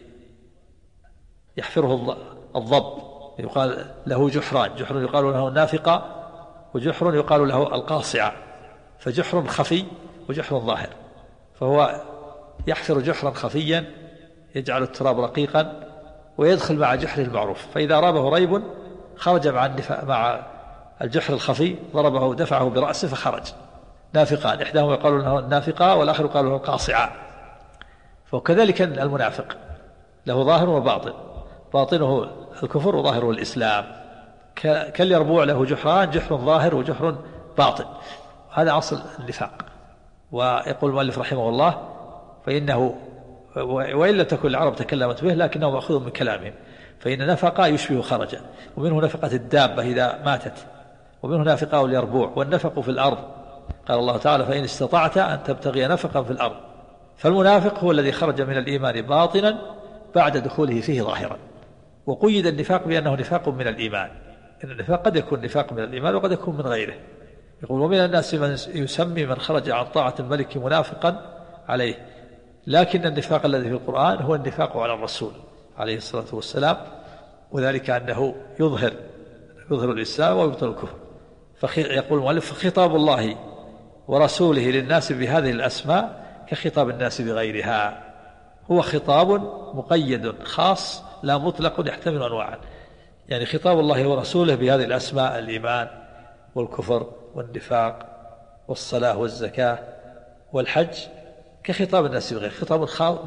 يحفره الضب، يقال له جحران: جحر يقال له النافقة، وجحر يقال له القاصعة. فجحر خفي وجحر ظاهر، فهو يحفر جحرا خفيا يجعل التراب رقيقا ويدخل مع جحره المعروف، فإذا رابه ريب خرج مع الجحر الخفي، ضربه دفعه برأسه فخرج. نافقان، إحداهما يقال له النافقة والآخر يقال له القاصعة. فكذلك المنافق له ظاهر وباطن، باطنه الكفر وظاهره الإسلام. كاليربوع له جحران: جحر ظاهر وجحر باطن، هذا أصل النفاق. ويقول المؤلف رحمه الله: فإنه وإن لم تكن العرب تكلمت به، لكنه مأخوذ من كلامهم. فإن نفقة يشبه خرجا، ومنه نفقة الدابة إذا ماتت، ومنه نافقاء اليربوع. والنفق في الأرض، قال الله تعالى: فإن استطعت أن تبتغي نفقا في الأرض. فالمنافق هو الذي خرج من الإيمان باطنا بعد دخوله فيه ظاهرا. وقيد النفاق بأنه نفاق من الإيمان، إن النفاق قد يكون نفاق من الإيمان وقد يكون من غيره. يقول: ومن الناس من يسمي من خرج عن طاعة الملك منافقا عليه. لكن النفاق الذي في القرآن هو النفاق على الرسول عليه الصلاة والسلام، وذلك أنه يظهر الإسلام ويبطل الكفر. يقول المؤلف: فخطاب الله ورسوله للناس بهذه الأسماء كخطاب الناس بغيرها، هو خطاب مقيد خاص لا مطلق يحتمل أنواعا. يعني خطاب الله ورسوله بهذه الأسماء: الإيمان والكفر والنفاق والصلاة والزكاة والحج، كخطاب الناس بغير، خطاب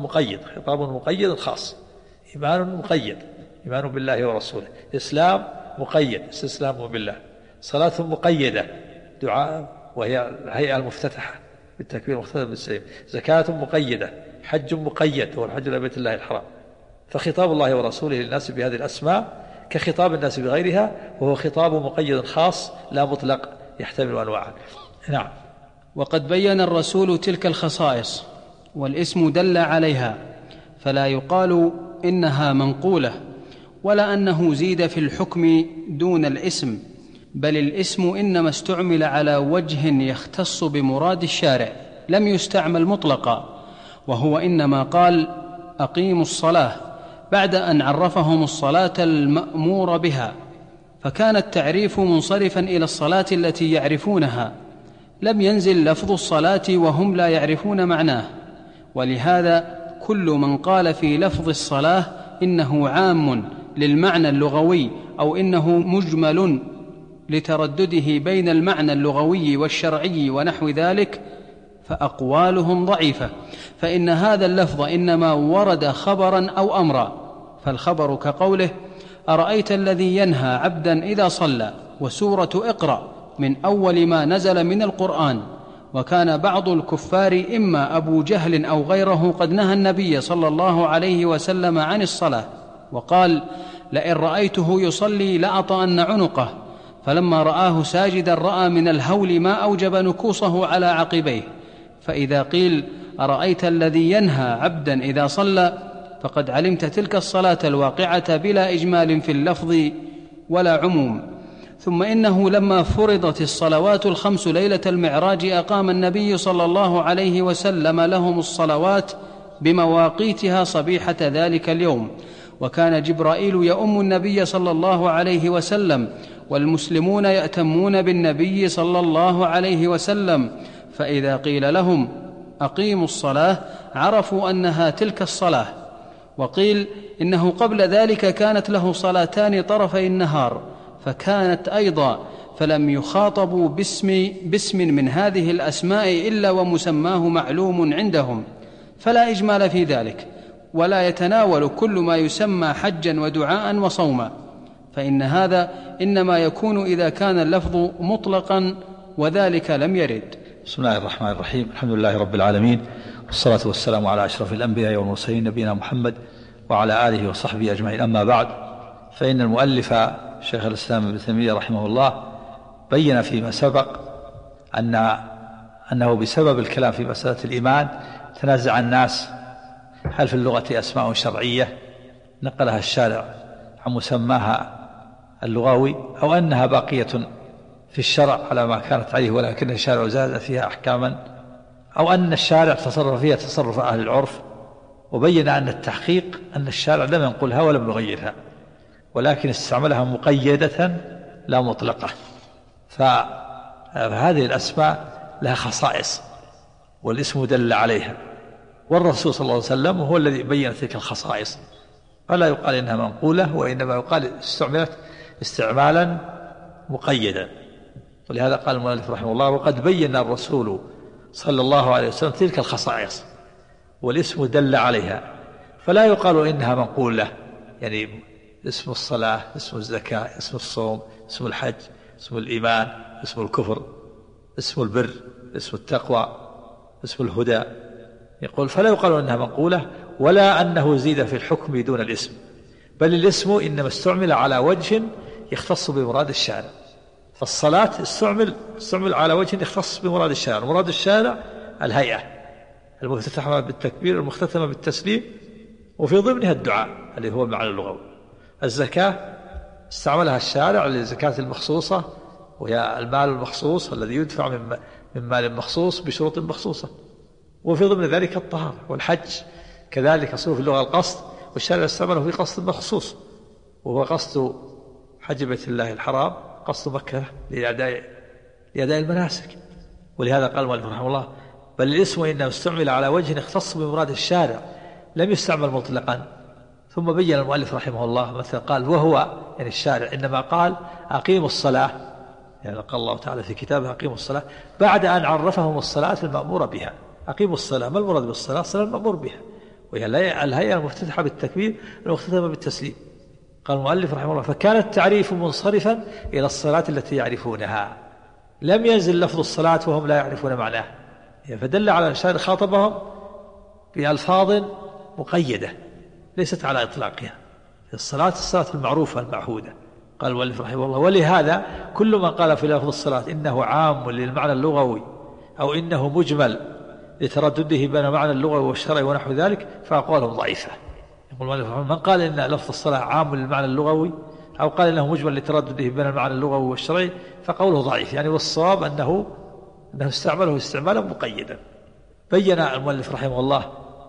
مقيد خاص. إيمان مقيد، إيمان بالله ورسوله. إسلام مقيد، استسلام بالله. صلاة مقيدة، دعاء وهي الهيئة المفتتحة بالتكبير المختلف بالسلام. زكاة مقيدة، حج مقيد هو الحج إلى بيت الله الحرام. فخطاب الله ورسوله للناس بهذه الأسماء كخطاب الناس بغيرها، وهو خطاب مقيد خاص لا مطلق يحتمل أنواعا. نعم. وقد بين الرسول تلك الخصائص، والاسم دل عليها، فلا يقال إنها منقولة، ولا أنه زيد في الحكم دون الاسم، بل الاسم إنما استعمل على وجه يختص بمراد الشارع، لم يستعمل مطلقا. وهو إنما قال أقيموا الصلاة بعد أن عرفهم الصلاة المأمور بها، فكان التعريف منصرفا إلى الصلاة التي يعرفونها، لم ينزل لفظ الصلاة وهم لا يعرفون معناه. ولهذا كل من قال في لفظ الصلاة إنه عام للمعنى اللغوي أو إنه مجمل لتردده بين المعنى اللغوي والشرعي ونحو ذلك فأقوالهم ضعيفة، فإن هذا اللفظ إنما ورد خبرا أو أمرا، فالخبر كقوله أرأيت الذي ينهى عبدا إذا صلى، وسورة اقرأ من أول ما نزل من القرآن. وكان بعض الكفار إما أبو جهل أو غيره قد نهى النبي صلى الله عليه وسلم عن الصلاة، وقال لئن رأيته يصلي لأطأن عنقه، فلما رآه ساجدا رأى من الهول ما أوجب نكوصه على عقبيه. فإذا قيل أرأيت الذي ينهى عبدا إذا صلى فقد علمت تلك الصلاة الواقعة بلا إجمال في اللفظ ولا عموم. ثم إنه لما فرضت الصلوات الخمس ليلة المعراج أقام النبي صلى الله عليه وسلم لهم الصلوات بمواقيتها صبيحة ذلك اليوم، وكان جبرائيل يؤم النبي صلى الله عليه وسلم والمسلمون يأتمون بالنبي صلى الله عليه وسلم، فإذا قيل لهم أقيموا الصلاة عرفوا أنها تلك الصلاة. وقيل إنه قبل ذلك كانت له صلاتان طرفي النهار فكانت أيضا، فلم يخاطبوا باسم من هذه الأسماء إلا ومسماه معلوم عندهم، فلا إجمال في ذلك، ولا يتناول كل ما يسمى حجا ودعاء وصوما، فإن هذا إنما يكون إذا كان اللفظ مطلقا، وذلك لم يرد. بسم الله الرحمن الرحيم. الحمد لله رب العالمين، والصلاة والسلام على أشرف الأنبياء والمرسلين نبينا محمد وعلى آله وصحبه أجمعين. أما بعد، فإن المؤلف شيخ الإسلام ابن تيمية رحمه الله بين فيما سبق أنه بسبب الكلام في مسألة الإيمان تنازع الناس هل في اللغة أسماء شرعية نقلها الشارع عن مسماها اللغوي، أو أنها باقية في الشرع على ما كانت عليه ولكن الشارع زاد فيها أحكاما، أو أن الشارع تصرف فيها تصرف أهل العرف. وبين أن التحقيق أن الشارع لم ينقلها ولم يغيرها، ولكن استعملها مقيدة لا مطلقة. فهذه الأسماء لها خصائص والاسم دل عليها، والرسول صلى الله عليه وسلم هو الذي بين تلك الخصائص، فلا يقال إنها منقولة، وإنما يقال استعملت استعمالا مقيدا. ولهذا قال المؤلف رحمه الله وقد بين الرسول صلى الله عليه وسلم تلك الخصائص والاسم دل عليها، فلا يقال إنها منقولة، يعني اسم الصلاة، اسم الزكاة، اسم الصوم، اسم الحج، اسم الإيمان، اسم الكفر، اسم البر، اسم التقوى، اسم الهدى، يقول فلا يقال إنها منقولة، ولا أنه زيد في الحكم دون الاسم، بل الاسم إنما استعمل على وجه يختص بمراد الشارع. فالصلاة استعمل على وجه يختص بمراد الشارع، مراد الشارع الهيئة المفتتحة بالتكبير المختتمة بالتسليم، وفي ضمنها الدعاء اللي هو المعنى اللغوي. الزكاة استعملها الشارع للزكاة المخصوصة، وهي المال المخصوص الذي يدفع من مال مخصوص بشروط مخصوصة، وفي ضمن ذلك الطهارة. والحج كذلك يصير في اللغة القصد، والشارع استعمله في قصد مخصوص، وهو قصد حج بيت الله الحرام، قصد مكة لأداء المناسك. ولهذا قال المؤلف رحمه الله بل الاسم إنما استعمل على وجه يختص بمراد الشارع لم يستعمل مطلقا. ثم بين المؤلف رحمه الله مثلا قال وهو يعني الشارع إنما قال أقيموا الصلاة، يعني قال الله تعالى في كتابه أقيموا الصلاة بعد أن عرفهم الصلاة المأمورة بها. أقيموا الصلاة، ما المراد بالصلاة؟ الصلاة المأمور بها، وهي الهيئة المفتتحة بالتكبير المختتمة بالتسليم. قال المؤلف رحمه الله فكان التعريف منصرفا إلى الصلاة التي يعرفونها، لم ينزل لفظ الصلاة وهم لا يعرفون معناه، فدل على الشارع خاطبهم بألفاظ مقيدة ليست على إطلاقها. الصلاة المعروفة المعهودة. قال المؤلف رحمه الله ولهذا كل من قال في لفظ الصلاة إنه عام للمعنى اللغوي أو إنه مجمل لتردده بين المعنى اللغوي والشرعي ونحو ذلك فأقوالهم ضعيفة. يقول المؤلف رحمه الله من قال إن لفظ الصلاة عام للمعنى اللغوي أو قال إنه مجمل لتردده بين المعنى اللغوي والشرعي فقوله ضعيف، يعني والصواب أنه استعمله استعمالا مقيدا. بين المؤلف رحمه الله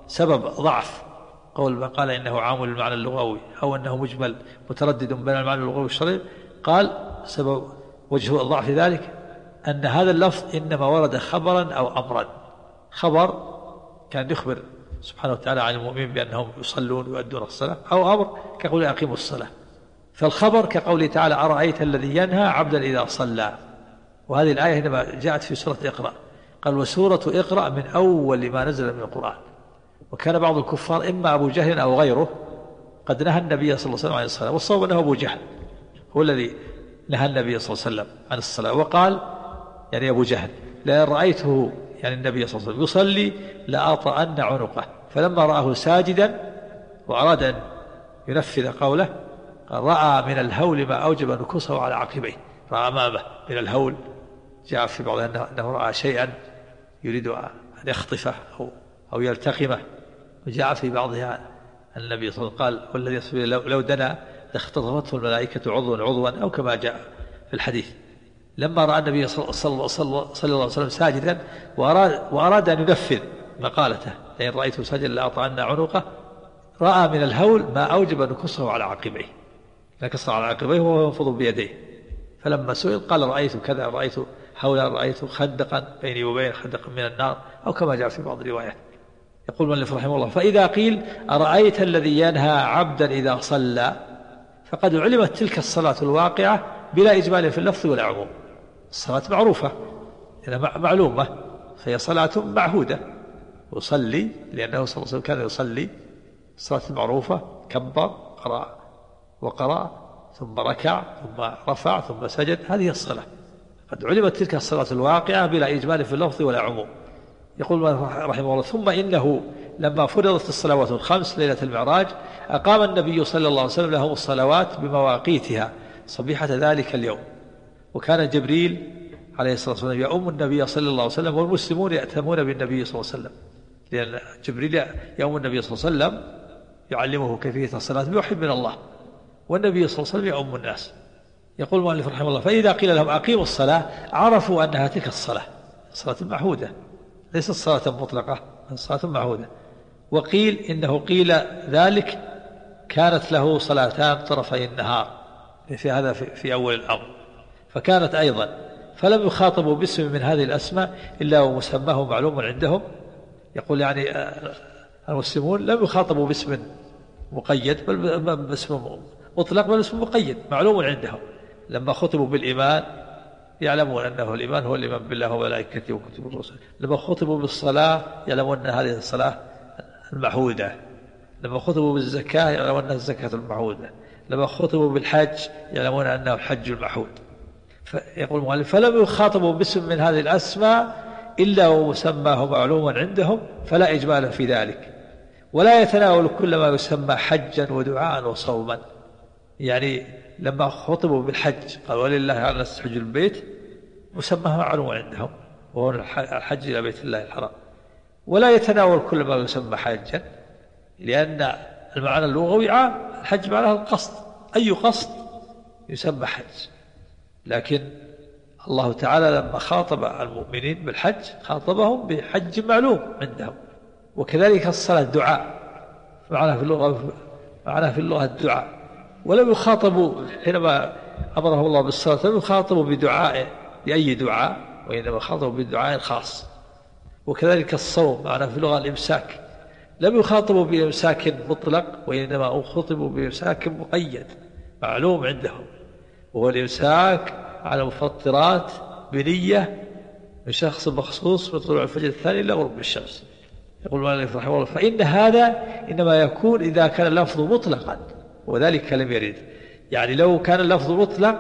سبب ضعف قول من قال إنه عام للمعنى اللغوي أو أنه مجمل متردد بين المعنى اللغوي والشرعي، قال سبب وجه الضعف ذلك أن هذا اللفظ إنما ورد خبرا أو أمرا. خبر كان يخبر سبحانه وتعالى عن المؤمنين بأنهم يصلون ويؤدون الصلاة، أو أمر كقول أقيموا الصلاة. فالخبر كقوله تعالى أرأيت الذي ينهى عبدا إذا صلى، وهذه الآية إنما جاءت في سورة إقرأ، قال وسورة إقرأ من أول ما نزل من القرآن. وكان بعض الكفار إما أبو جهل أو غيره قد نهى النبي صلى الله عليه وسلم عن الصلاة، والصواب أنه أبو جهل هو الذي نهى النبي صلى الله عليه وسلم عن الصلاة، وقال يعني أبو جهل لأن رأيته يعني النبي صلى الله عليه وسلم يصلي لأطأن عنقه، فلما رآه ساجدا وأراد أن ينفذ قوله قال رأى من الهول ما أوجب نكوصه على عقبيه، رأى أمامه من الهول، جاء في بعض أنه رأى شيئا يريد أن يخطفه أو يلتقمه، وجاء في بعضها النبي صلى الله عليه وسلم قال والذي يصبر لو دنا لاختطفته الملائكة عضوا أو كما جاء في الحديث. لما رأى النبي صلى الله عليه وسلم ساجدا وأراد أن ينفذ مقالته لئن رأيته ساجدا لأطأن عنقه، رأى من الهول ما أوجب نكصه على عقبيه، نكص على عقبيه وهو ينفض بيديه. فلما سئل قال رأيت كذا، رأيت هولا، رأيت خندقا بيني وبين خندق من النار، أو كما جاء في بعض الروايات. يقول المؤلف رحمه الله فإذا قيل أرأيت الذي ينهى عبدا إذا صلى، فقد علمت تلك الصلاة الواقعة بلا إجمال في اللفظ ولا عموم. الصلاة معروفة معلومة، فهي صلاة معهودة، يصلي لأنه صلى الله عليه وسلم كان يصلي الصلاة المعروفة، كبر وقرأ ثم ركع ثم رفع ثم سجد، هذه الصلاة قد علمت تلك الصلاة الواقعة بلا إجمال في اللفظ ولا عموم. يقول رحمه الله ثم إنه لما فرضت الصلوات الخمس ليلة المعراج أقام النبي صلى الله عليه وسلم لهم الصلوات بمواقيتها صبيحة ذلك اليوم، وكان جبريل عليه الصلاة والسلام يؤم النبي صلى الله عليه وسلم والمسلمون يأتمون بالنبي صلى الله عليه وسلم، لأن جبريل يؤم النبي صلى الله عليه وسلم يعلمه كيفية الصلاة بوحي من الله، والنبي صلى الله عليه وسلم يؤم الناس. يقول المؤلف رحمه الله فإذا قيل لهم أقيموا الصلاة عرفوا أنها تلك الصلاة صلاة معهودة، ليست صلاة مطلقة، صلاة معهودة. وقيل إنه قيل ذلك كانت له صلاتان طرفي النهار في هذا في أول الأمر، فكانت أيضا فلم يخاطبوا باسم من هذه الأسماء إلا ومسماه معلوم عندهم. يقول يعني المسلمون لم يخاطبوا باسم مقيد بل باسم مطلق بل اسم مقيد معلوم عندهم. لما خطبوا بالإيمان يعلمون أنه الإيمان هو الإيمان بالله وملائكته وكتبه الرسل. لما خطبوا بالصلاة يعلمون أن هذه الصلاة المعهودة. لما خطبوا بالزكاة يعلمون أنها الزكاة المعهودة. لما خطبوا بالحج يعلمون أنه الحج المعهود. يقول المؤلف فلم يخاطبوا باسم من هذه الأسماء إلا ومسماه معلوما عندهم فلا إجمال في ذلك، ولا يتناول كل ما يسمى حجا ودعاء وصوما. يعني لما خطبوا بالحج قال ولله على الناس حج البيت، مسماه معلوم عندهم وهو الحج إلى بيت الله الحرام، ولا يتناول كل ما يسمى حجا، لأن المعنى اللغوي عام، الحج معناه القصد، أي قصد يسمى حج. لكن الله تعالى لما خاطب المؤمنين بالحج خاطبهم بحج معلوم عندهم. وكذلك الصلاة دعاء، معناه في اللغة الدعاء، ولم يخاطبوا حينما أمرهم الله بالصلاة لم يخاطبوا بدعاء بأي دعاء، وإنما خاطبوا بدعاء خاص. وكذلك الصوم معناه في اللغة الإمساك، لم يخاطبوا بإمساك مطلق وإنما خاطبوا بإمساك مقيد معلوم عندهم، وهو الإمساك على مفطرات بنية من شخص مخصوص من طلوع الفجر الثاني إلى غروب الشمس. يقول المؤلف رحمه الله فإن هذا إنما يكون إذا كان اللفظ مطلقا، وذلك لم يرد. يعني لو كان اللفظ مطلق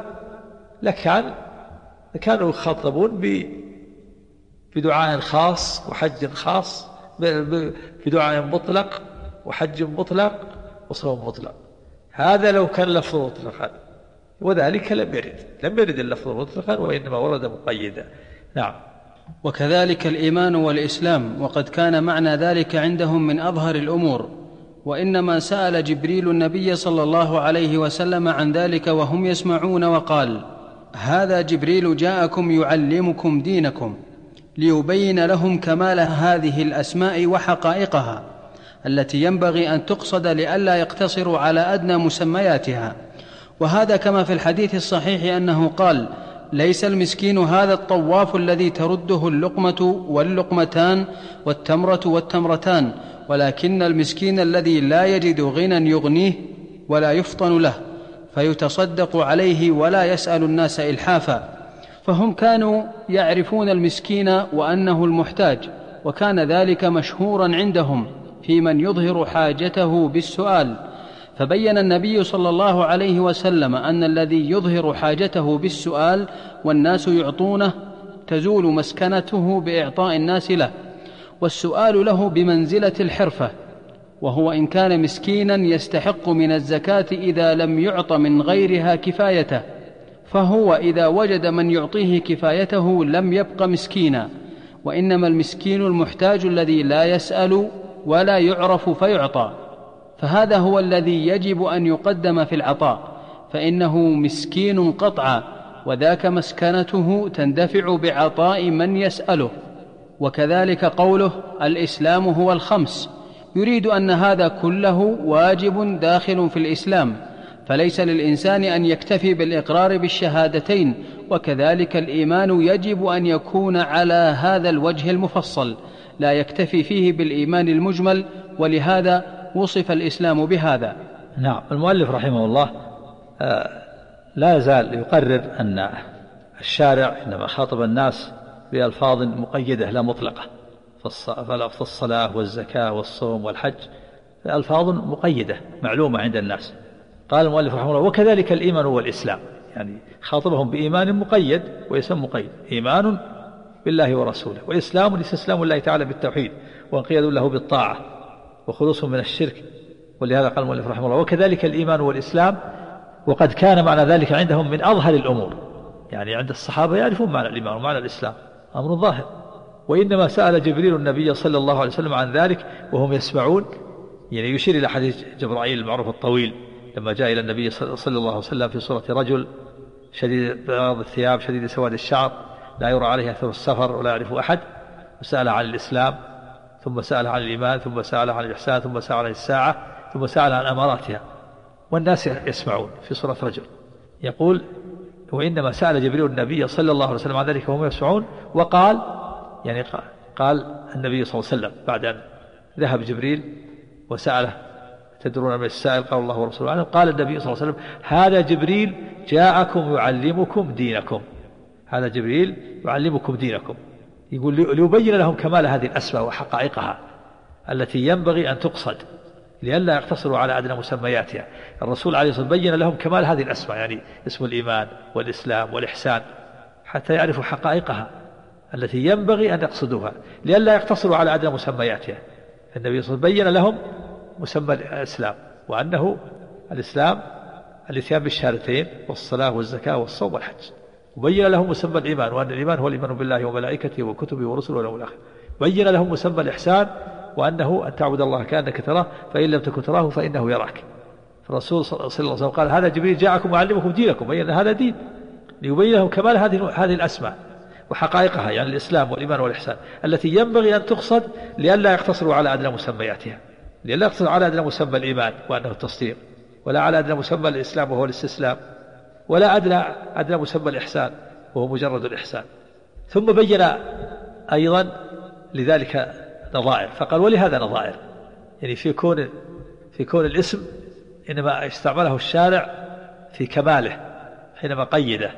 لكانوا يخاطبون بدعاء خاص وحج خاص، بدعاء مطلق وحج مطلق وصوم مطلق. هذا لو كان اللفظ مطلقا، وذلك لم يرد اللفظ مطلقا وإنما ورد مقيدا. نعم. وكذلك الإيمان والإسلام، وقد كان معنى ذلك عندهم من أظهر الأمور، وإنما سأل جبريل النبي صلى الله عليه وسلم عن ذلك وهم يسمعون، وقال هذا جبريل جاءكم يعلمكم دينكم، ليبين لهم كمال هذه الأسماء وحقائقها، التي ينبغي أن تقصد لئلا يقتصروا على أدنى مسمياتها. وهذا كما في الحديث الصحيح أنه قال: ليس المسكين هذا الطواف الذي ترده اللقمة واللقمتان والتمرة والتمرتان، ولكن المسكين الذي لا يجد غنى يغنيه ولا يفطن له فيتصدق عليه ولا يسأل الناس إلحافا. فهم كانوا يعرفون المسكين وأنه المحتاج، وكان ذلك مشهورا عندهم في من يظهر حاجته بالسؤال. فبين النبي صلى الله عليه وسلم أن الذي يظهر حاجته بالسؤال والناس يعطونه تزول مسكنته بإعطاء الناس له، والسؤال له بمنزلة الحرفة، وهو إن كان مسكينا يستحق من الزكاة إذا لم يعط من غيرها كفايته، فهو إذا وجد من يعطيه كفايته لم يبق مسكينا. وإنما المسكين المحتاج الذي لا يسأل ولا يعرف فيعطى، فهذا هو الذي يجب أن يقدم في العطاء، فإنه مسكين قطعا، وذاك مسكنته تندفع بعطاء من يسأله. وكذلك قوله: الإسلام هو الخمس، يريد أن هذا كله واجب داخل في الإسلام، فليس للإنسان أن يكتفي بالإقرار بالشهادتين، وكذلك الإيمان يجب أن يكون على هذا الوجه المفصل، لا يكتفي فيه بالإيمان المجمل، ولهذا وصف الإسلام بهذا. نعم. المؤلف رحمه الله لا يزال يقرر أن الشارع إنما خاطب الناس بألفاظ مقيدة لا مطلقة، فالصلاة والزكاة والصوم والحج ألفاظ مقيدة معلومة عند الناس. قال المؤلف رحمه الله: وكذلك الإيمان والإسلام، يعني خاطبهم بإيمان مقيد وإسلام مقيد، إيمان بالله ورسوله، وإسلام استسلام الله تعالى بالتوحيد وانقياد له بالطاعة وخلوصهم من الشرك. ولهذا قال المؤلف رحمه الله: وكذلك الإيمان والإسلام. وقد كان معنى ذلك عندهم من أظهر الأمور، يعني عند الصحابة يعرفون معنى الإيمان ومعنى الإسلام، أمر ظاهر. وإنما سأل جبريل النبي صلى الله عليه وسلم عن ذلك وهم يسمعون، يعني يشير إلى حديث جبرائيل المعروف الطويل لما جاء إلى النبي صلى الله عليه وسلم في صورة رجل شديد بياض الثياب شديد سواد الشعر لا يرى عليه أثر السفر ولا يعرف أحد، وسأل عن الإسلام، ثم سأل عن الإيمان، ثم سأل عن الإحسان، ثم سأل عن الساعة، ثم سأل عن أماراتها، والناس يسمعون في صورة رجل. يقول: وإنما سأل جبريل النبي صلى الله عليه وسلم عن ذلك وهم يسمعون. وقال، يعني قال النبي صلى الله عليه وسلم بعد أن ذهب جبريل وسأله: تدرون من السائل؟ قال الله ورسوله أعلم. قال النبي صلى الله عليه وسلم: هذا جبريل جاءكم يعلمكم دينكم، هذا جبريل يعلمكم دينكم. يقول ليبين لهم كمال هذه الأسماء وحقائقها التي ينبغي أن تقصد لئلا يقتصروا على أدنى مسمياتها. الرسول عليه الصلاة والسلام بين لهم كمال هذه الأسماء، يعني اسم الإيمان والإسلام والإحسان، حتى يعرفوا حقائقها التي ينبغي أن يقصدوها لئلا يقتصروا على أدنى مسمياتها. النبي صلى الله عليه وسلم بين لهم مسمى الإسلام، وأنه الإسلام الاتيان بالشهادتين والصلاة والزكاة والصوم والحج، وبين لهم مسمى الإيمان، وأن الإيمان هو الإيمان بالله وملائكته وكتبه ورسله واليوم الآخر. بين لهم مسمى الإحسان، وأنه أن تعبد الله كأنك تراه فإن لم تكن تراه فإنه يراك. فالرسول صلى الله عليه وسلم قال: هذا جبريل جاءكم وعلمكم دينكم، بين هذا دين، ليبين لهم كمال هذه الأسماء وحقائقها، يعني الإسلام والإيمان والإحسان التي ينبغي أن تقصد لئلا يقتصروا على أدنى مسمياتها، لئلا يقتصروا على أدنى مسمى الإيمان وأنه التصديق، ولا على أدنى مسمى الإسلام وهو الاستسلام، ولا أدنى مسمى الإحسان وهو مجرد الإحسان. ثم بين أيضا لذلك نظائر، فقال: ولهذا نظائر، يعني في كون الاسم إنما استعمله الشارع في كماله حينما قيده،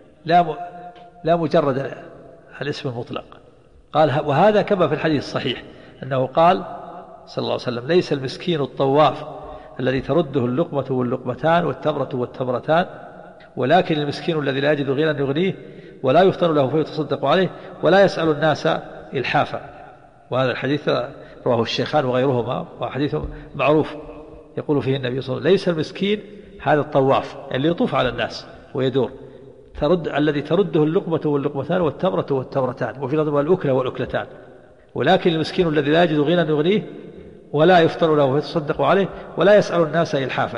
لا مجرد الاسم المطلق. قال: وهذا كما في الحديث الصحيح أنه قال صلى الله عليه وسلم: ليس المسكين الطواف الذي ترده اللقمة واللقمتان والتمرة والتمرتان، ولكن المسكين الذي لا يجد غنى يغنيه ولا يفطن له فيتصدق عليه ولا يسأل الناس إلحافا. وهذا الحديث رواه الشيخان وغيرهما، وحديث معروف يقول فيه النبي صلى الله عليه وسلم: ليس المسكين هذا الطواف اللي يطوف على الناس ويدور، الذي ترده اللقمة واللقمتان والتمرة والتمرتان، وفي لفظ الأكلة والأكلتان، ولكن المسكين الذي لا يجد غنى يغنيه ولا يفطن له فيتصدق عليه ولا يسأل الناس إلحافا.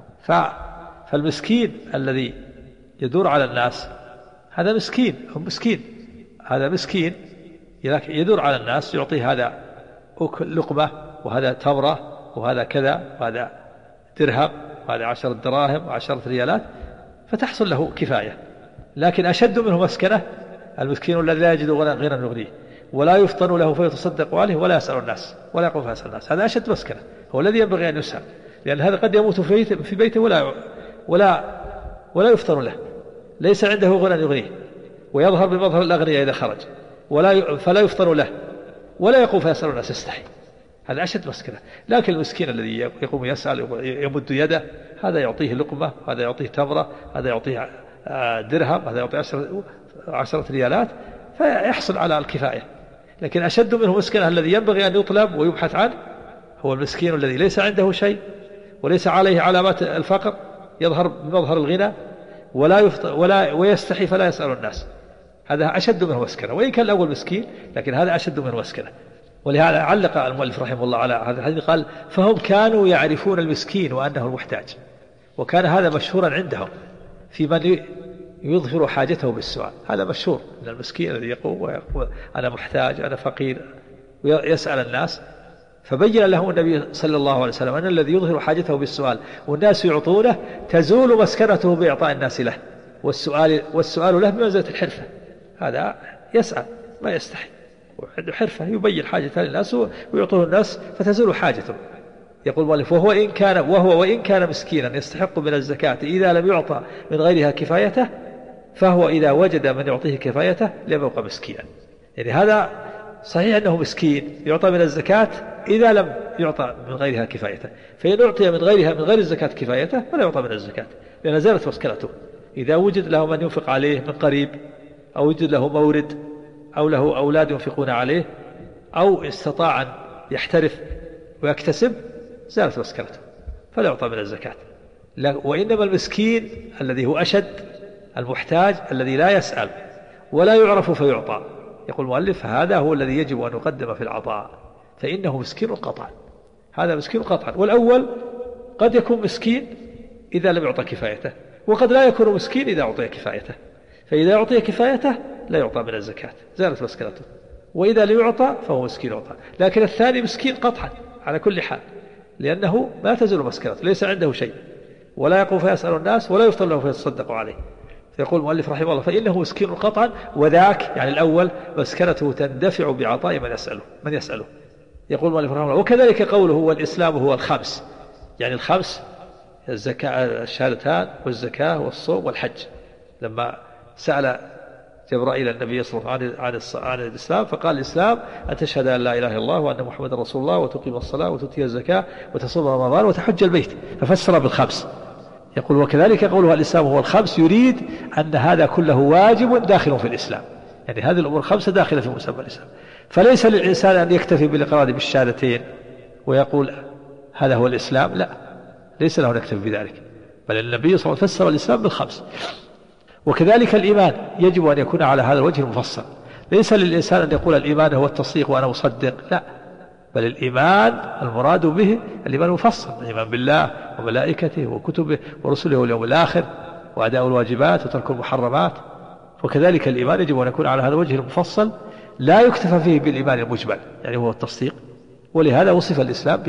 فالمسكين الذي يدور على الناس هذا مسكين، هذا مسكين يدور على الناس، يعطيه هذا لقمة وهذا تمرة وهذا كذا وهذا درهم وهذا 10 دراهم و10 ريالات، فتحصل له كفاية. لكن أشد منه مسكنة المسكين الذي لا يجد غنى يغنيه ولا يفطن له فيتصدق عليه ولا يسأل الناس ولا يقوم فيسأل الناس، هذا أشد مسكنة، هو الذي ينبغي أن يسأل، لأن هذا قد يموت في بيته ولا يفطن له، ليس عنده غنى يغنيه، ويظهر بمظهر الأغنياء إذا خرج فلا يفطن له ولا يقوم فيسأل الناس، يستحي، هذا أشد مسكنة. لكن المسكين الذي يقوم يسأل يمد يده، هذا يعطيه لقمة، هذا يعطيه تمرة، هذا يعطيه درهم، هذا يعطيه 10 ريالات، فيحصل على الكفاية. لكن أشد منه مسكنة الذي ينبغي أن يطلب ويبحث عنه هو المسكين الذي ليس عنده شيء وليس عليه علامات الفقر، يظهر بمظهر الغنى ويستحي فلا يسأل الناس، هذا أشد منه مسكنة، وإن كان الأول مسكين لكن هذا أشد منه مسكنة. ولهذا علق المؤلف رحمه الله على هذا الحديث قال: فهم كانوا يعرفون المسكين وأنه المحتاج، وكان هذا مشهورا عندهم في من يظهر حاجته بالسؤال، هذا مشهور من المسكين الذي يقول أنا محتاج أنا فقير ويسأل الناس، فبين لهم النبي صلى الله عليه وسلم أن الذي يظهر حاجته بالسؤال والناس يعطونه تزول مسكنته بإعطاء الناس له، والسؤال له بمنزلة الحرفة، هذا يسأل ما يستحي وعنده حرفة يبين حاجته للناس ويعطوه الناس فتزول حاجته. يقول المؤلف: وهو وإن كان مسكينا يستحق من الزكاة إذا لم يعطى من غيرها كفايته، فهو إذا وجد من يعطيه كفايته لم يبقى مسكينا. يعني هذا صحيح أنه مسكين يعطى من الزكاة إذا لم يعطى من غيرها كفايته، فإن أعطي من غير الزكاة كفايته فلا يعطى من الزكاة، لأن زالت مسكنته. إذا وجد له من ينفق عليه من قريب، أو وجد له مورد، أو له أولاد ينفقون عليه، أو استطاع أن يحترف ويكتسب، زالت مسكنته فلا يعطى من الزكاة. وإنما المسكين الذي هو أشد، المحتاج الذي لا يسأل ولا يعرف فيعطى، يقول المؤلف: هذا هو الذي يجب أن يقدم في العطاء، فإنه مسكين قطعا، هذا مسكين قطعا. والأول قد يكون مسكين إذا لم يعطى كفايته، وقد لا يكون مسكين إذا أعطي كفايته، فإذا أعطي كفايته لا يعطى من الزكاة، زالت مسكنته، وإذا لم يعطى فهو مسكين يعطى. لكن الثاني مسكين قطعا على كل حال، لأنه ما تزول مسكنته، ليس عنده شيء ولا يقوم فيسأل الناس ولا يفطن له فيتصدق عليه. فيقول المؤلف رحمه الله: فإنه مسكين قطعا، وذاك يعني الأول مسكنته تندفع بعطاء من يسأله. يقول المؤلف رحمه الله: وكذلك قوله والإسلام هو الخمس، يعني الخمس: الزكاة، الشهادتان والزكاة والصوم والحج. لما سأل جبرائيل النبي صلى الله عليه وسلم عن الإسلام فقال: الإسلام أن تشهد أن لا إله إلا الله وأن محمد رسول الله وتقيم الصلاة وتؤتي الزكاة وتصوم رمضان وتحج البيت، ففسر بالخمس. يقول: وكذلك قوله الإسلام هو الخمس، يريد أن هذا كله واجب داخل في الإسلام، يعني هذه الأمور الخمسة داخلة في مسمى الإسلام، فليس للإنسان أن يكتفي بالإقرار بالشهادتين ويقول هذا هو الإسلام، لا، ليس له أن يكتفي بذلك، بل النبي صلى الله عليه وسلم فسر الإسلام بالخمس. وكذلك الإيمان يجب أن يكون على هذا الوجه المفصل، ليس للإنسان أن يقول الإيمان هو التصديق وأنا مصدق، لا، بل الإيمان المراد به الإيمان المفصل، الإيمان بالله وملائكته وكتبه ورسله واليوم الآخر وأداء الواجبات وترك المحرمات. وكذلك الإيمان يجب أن يكون على هذا الوجه المفصل، لا يكتفى فيه بالإيمان المجمل يعني هو التصديق. ولهذا وصف الإسلام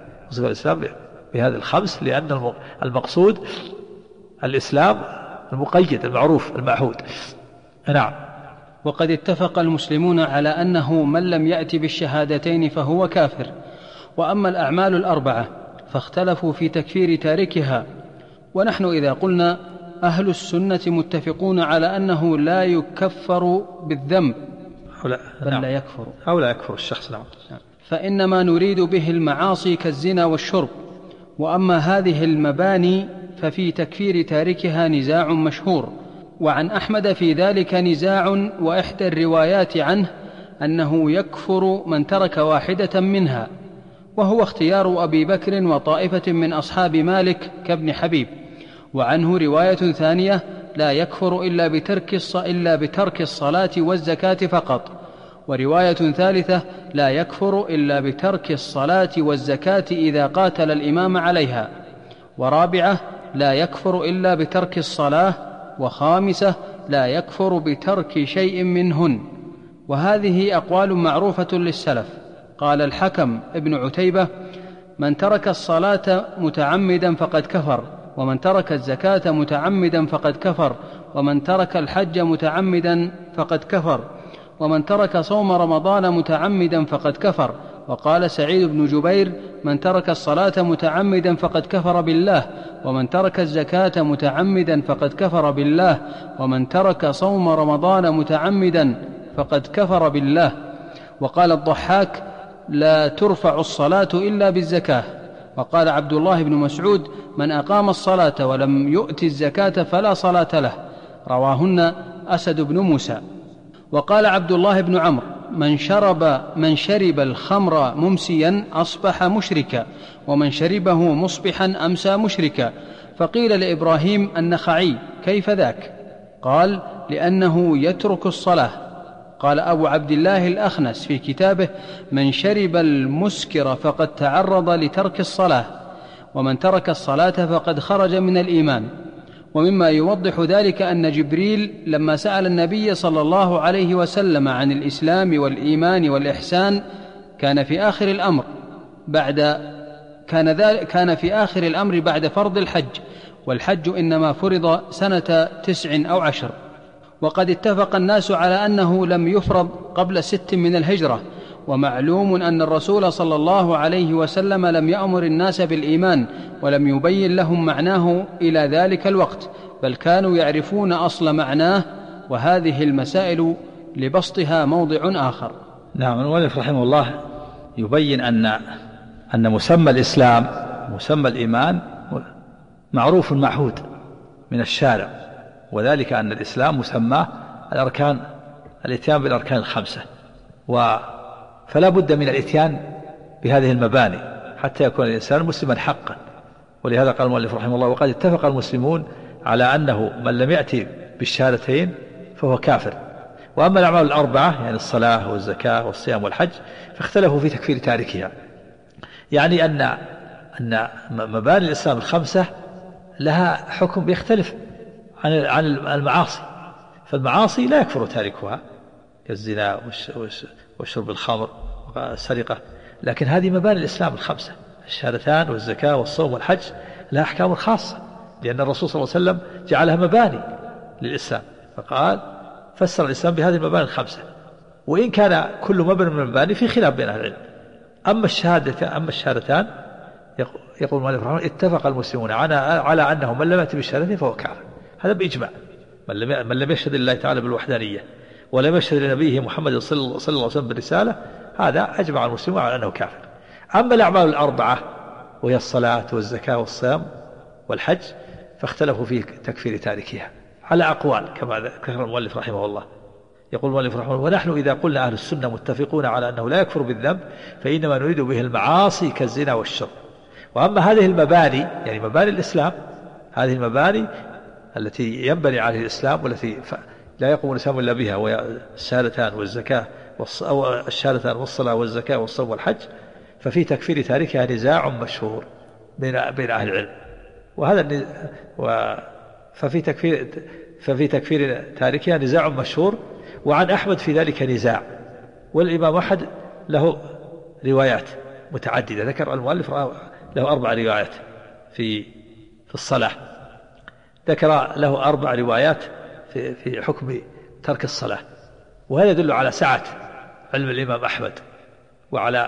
بهذا الخمس، لأن المقصود الإسلام المقيد المعروف المعهود. نعم. وقد اتفق المسلمون على أنه من لم يأت بالشهادتين فهو كافر. وأما الأعمال الأربعة فاختلفوا في تكفير تاركها، ونحن إذا قلنا أهل السنة متفقون على أنه لا يكفر بالذنب بل لا يكفر أو لا يكفر الشخص، نعم، فإنما نريد به المعاصي كالزنا والشرب. وأما هذه المباني ففي تكفير تاركها نزاع مشهور، وعن أحمد في ذلك نزاع، وإحدى الروايات عنه أنه يكفر من ترك واحدة منها، وهو اختيار أبي بكر وطائفة من أصحاب مالك كابن حبيب. وعنه رواية ثانية: لا يكفر إلا بترك الصلاة والزكاة فقط. ورواية ثالثة: لا يكفر إلا بترك الصلاة والزكاة إذا قاتل الإمام عليها. ورابعة: لا يكفر إلا بترك الصلاة. وخامسة: لا يكفر بترك شيء منهن. وهذه أقوال معروفة للسلف، قال الحكم ابن عتيبة: من ترك الصلاة متعمدا فقد كفر، ومن ترك الزكاة متعمدا فقد كفر، ومن ترك الحج متعمدا فقد كفر، ومن ترك صوم رمضان متعمدا فقد كفر. وقال سعيد بن جبير: من ترك الصلاة متعمدا فقد كفر بالله، ومن ترك الزكاة متعمدا فقد كفر بالله، ومن ترك صوم رمضان متعمدا فقد كفر بالله. وقال الضحاك: لا ترفع الصلاة إلا بالزكاة. وقال عبد الله بن مسعود: من أقام الصلاة ولم يؤت الزكاة فلا صلاة له. رواهن أسد بن موسى. وقال عبد الله بن عمرو: من شرب الخمر ممسيا أصبح مشركا، ومن شربه مصبحا أمسى مشركا. فقيل لإبراهيم النخعي: كيف ذاك؟ قال: لأنه يترك الصلاة. قال أبو عبد الله الأخنس في كتابه: من شرب المسكر فقد تعرض لترك الصلاة، ومن ترك الصلاة فقد خرج من الإيمان. ومما يوضح ذلك أن جبريل لما سأل النبي صلى الله عليه وسلم عن الإسلام والإيمان والإحسان كان في آخر الأمر بعد فرض الحج، والحج إنما فرض سنة 9 أو 10. وقد اتفق الناس على أنه لم يفرض قبل 6 من الهجرة. ومعلوم أن الرسول صلى الله عليه وسلم لم يأمر الناس بالإيمان ولم يبين لهم معناه إلى ذلك الوقت، بل كانوا يعرفون أصل معناه، وهذه المسائل لبسطها موضع آخر. نعم. المؤلف رحمه الله يبين أن مسمى الإسلام مسمى الإيمان معروف معهود من الشارع، وذلك أن الإسلام مسمى الإتيان بالأركان ال5، فلا بد من الإتيان بهذه المباني حتى يكون الإنسان مسلما حقا. ولهذا قال المؤلف رحمه الله: وقد اتفق المسلمون على أنه من لم يأتي بالشهادتين فهو كافر. وأما الأعمال الأربعة يعني الصلاة والزكاة والصيام والحج فاختلفوا في تكفير تاركها، يعني أن مباني الإسلام ال5 لها حكم يختلف عن المعاصي. فالمعاصي لا يكفر تاركها كالزنا وشرب الخمر والسرقة، لكن هذه مباني الإسلام ال5: الشهادتان والزكاة والصوم والحج لها أحكام خاصة، لأن الرسول صلى الله عليه وسلم جعلها مباني للإسلام، فقال فسر الإسلام بهذه المباني ال5. وإن كان كل مبنى من المباني في خلاف بين أهل العلم. أما الشهادتان يقول المؤلف رحمه الله: اتفق المسلمون على أنه من لم يأتي بالشهادتين فهو كافر. هذا بإجماع. من لم يشهد لله تعالى بالوحدانية ولم يشهد لنبيه محمد صلى الله عليه وسلم بالرسالة، هذا أجمع المسلمون على أنه كافر. أما الأعمال الأربعة وهي الصلاة والزكاة والصيام والحج فاختلفوا في تكفير تاركها على أقوال كما ذكر المؤلف رحمه الله. يقول المؤلف رحمه الله: ونحن إذا قلنا أهل السنة متفقون على أنه لا يكفر بالذنب فإنما نريد به المعاصي كالزنا والشرب. وأما هذه المباني يعني مباني الإسلام، هذه المباني التي ينبني عليه الإسلام والتي لا يقوم الإسلام إلا بها، وهي الشهادتان والزكاة الشهادتان والصلاة والزكاة والصوم والحج، ففي تكفير تاركها نزاع مشهور بين أهل العلم. ففي تكفير تاركها نزاع مشهور، وعن أحمد في ذلك نزاع، والإمام أحمد له روايات متعددة. ذكر المؤلف له 4 روايات في الصلاة، ذكر له 4 روايات في حكم ترك الصلاة، وهذا يدل على سعة علم الإمام أحمد وعلى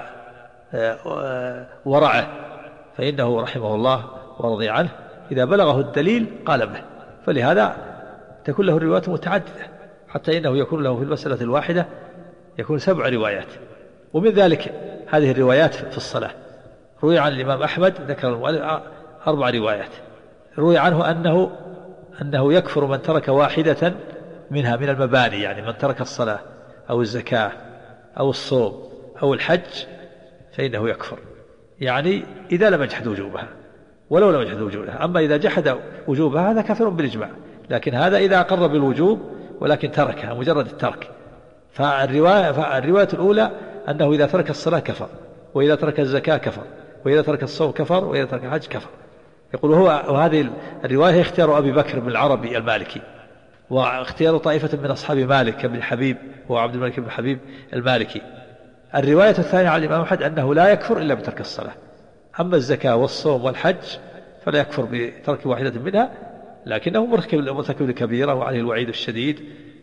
ورعه، فإنه رحمه الله ورضي عنه إذا بلغه الدليل قال به، فلهذا تكون له الروايات متعددة، حتى إنه يكون له في المسألة الواحدة يكون 7 روايات. ومن ذلك هذه الروايات في الصلاة روي عن الإمام أحمد ذكر المؤلف 4 روايات. روي عنه أنه يكفر من ترك واحدة منها من المباني، يعني من ترك الصلاة أو الزكاة أو الصوم أو الحج فإنه يكفر، يعني إذا لم يجحد وجوبها ولو لم يجحد وجوبها. أما إذا جحد وجوبها هذا كافر بالإجماع، لكن هذا إذا أقر بالوجوب ولكن تركها مجرد الترك. فالرواية الأولى أنه إذا ترك الصلاة كفر، وإذا ترك الزكاة كفر، وإذا ترك الصوم كفر، وإذا ترك الحج كفر. يقول وهذه الرواية اختيار أبي بكر بن العربي المالكي، واختيار طائفة من أصحاب مالك بن حبيب وعبد الملك بن حبيب المالكي. الرواية الثانية عن الإمام أحمد أنه لا يكفر إلا بترك الصلاة. أما الزكاة والصوم والحج فلا يكفر بترك واحدة منها، لكنه مرتكب لكبيرة وعليه الوعيد الشديد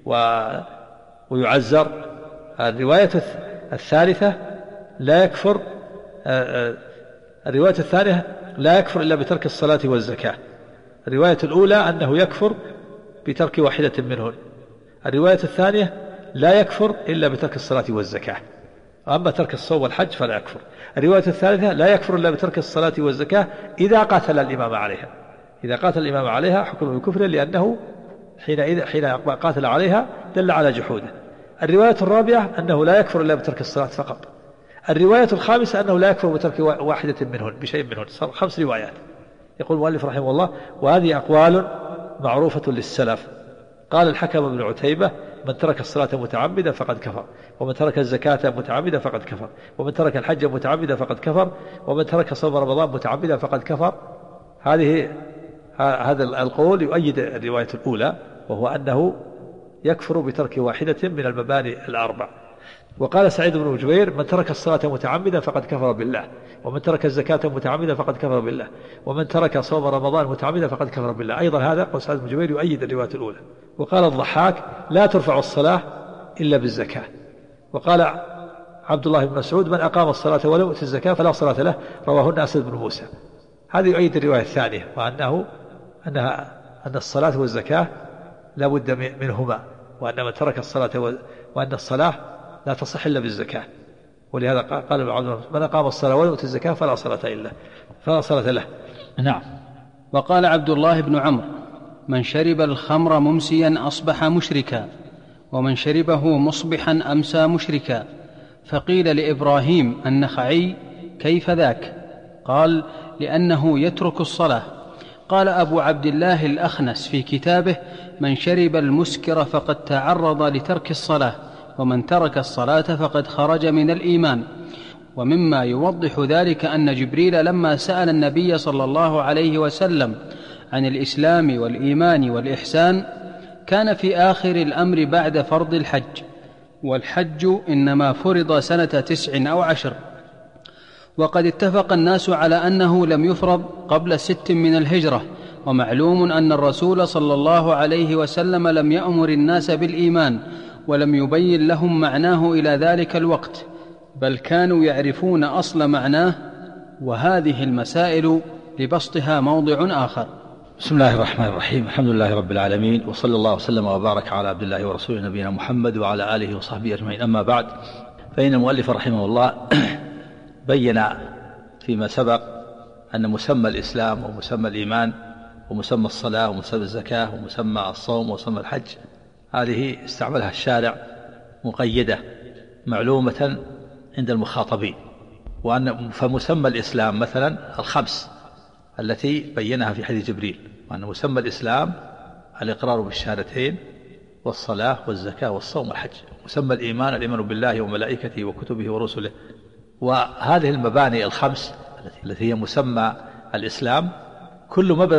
ويعزر. الرواية الثالثة لا يكفر، الرواية الثانية لا يكفر إلا بترك الصلاة والزكاة. الرواية الأولى أنه يكفر بترك واحدة منهن. الرواية الثانية لا يكفر إلا بترك الصلاة والزكاة. أما ترك الصوم والحج فلا يكفر. الرواية الثالثة لا يكفر إلا بترك الصلاة والزكاة إذا قاتل الإمام عليها. إذا قاتل الإمام عليها حكم بكفر، لأنه حين قاتل عليها دل على جحوده. الرواية الرابعة أنه لا يكفر إلا بترك الصلاة فقط. الرواية الخامسة أنه لا يكفر بترك واحدة منهن بشيء منهن. صار 5 روايات. يقول المؤلف رحمه الله: وهذه أقوال معروفة للسلف. قال الحكم بن عتيبة: من ترك الصلاة متعمدا فقد كفر، ومن ترك الزكاة متعمدا فقد كفر، ومن ترك الحج متعمدا فقد كفر، ومن ترك صوم رمضان متعمدا فقد كفر. هذا القول يؤيد الرواية الأولى، وهو أنه يكفر بترك واحدة من المباني الأربع. وقال سعيد بن جبير: من ترك الصلاة متعمدا فقد كفر بالله، ومن ترك الزكاة متعمدا فقد كفر بالله، ومن ترك صوم رمضان متعمدا فقد كفر بالله. أيضا هذا قول سعيد بن جبير يؤيد الرواية الأولى. وقال الضحاك: لا ترفع الصلاة إلا بالزكاة. وقال عبد الله بن مسعود: من أقام الصلاة ولم يؤت الزكاة فلا صلاة له، رواه أسد بن موسى. هذا يؤيد الرواية الثانية، أن الصلاة والزكاة لا بد منهما، وأن من ترك الصلاة وأن الصلاة لا تصح إلا بالزكاة. ولهذا قال من أقام الصلاة ولم يؤت الزكاة فلا صلاة له. نعم. وقال عبد الله بن عمرو: من شرب الخمر ممسيا أصبح مشركا، ومن شربه مصبحا أمسى مشركا. فقيل لإبراهيم النخعي: كيف ذاك؟ قال: لأنه يترك الصلاة. قال أبو عبد الله الأخنس في كتابه: من شرب المسكر فقد تعرض لترك الصلاة، ومن ترك الصلاة فقد خرج من الإيمان. ومما يوضح ذلك أن جبريل لما سأل النبي صلى الله عليه وسلم عن الإسلام والإيمان والإحسان كان في آخر الأمر بعد فرض الحج، والحج إنما فرض سنة 9 أو 10، وقد اتفق الناس على أنه لم يفرض قبل 6 من الهجرة. ومعلوم أن الرسول صلى الله عليه وسلم لم يأمر الناس بالإيمان، ولم يبين لهم معناه إلى ذلك الوقت، بل كانوا يعرفون أصل معناه، وهذه المسائل لبسطها موضع آخر. بسم الله الرحمن الرحيم. الحمد لله رب العالمين، وصلى الله وسلم وبارك على عبد الله ورسوله نبينا محمد وعلى آله وصحبه أجمعين. أما بعد، فإن المؤلف رحمه الله بين فيما سبق أن مسمى الإسلام ومسمى الإيمان ومسمى الصلاة ومسمى الزكاة ومسمى الصوم ومسمى الحج هذه استعملها الشارع مقيدة معلومة عند المخاطبين. فمسمى الإسلام مثلا 5 التي بينها في حديث جبريل، وأن مسمى الإسلام الإقرار بالشهادتين والصلاة والزكاة والصوم والحج. مسمى الإيمان الإيمان بالله وملائكته وكتبه ورسله. وهذه المباني 5 التي هي مسمى الإسلام، كل مبنى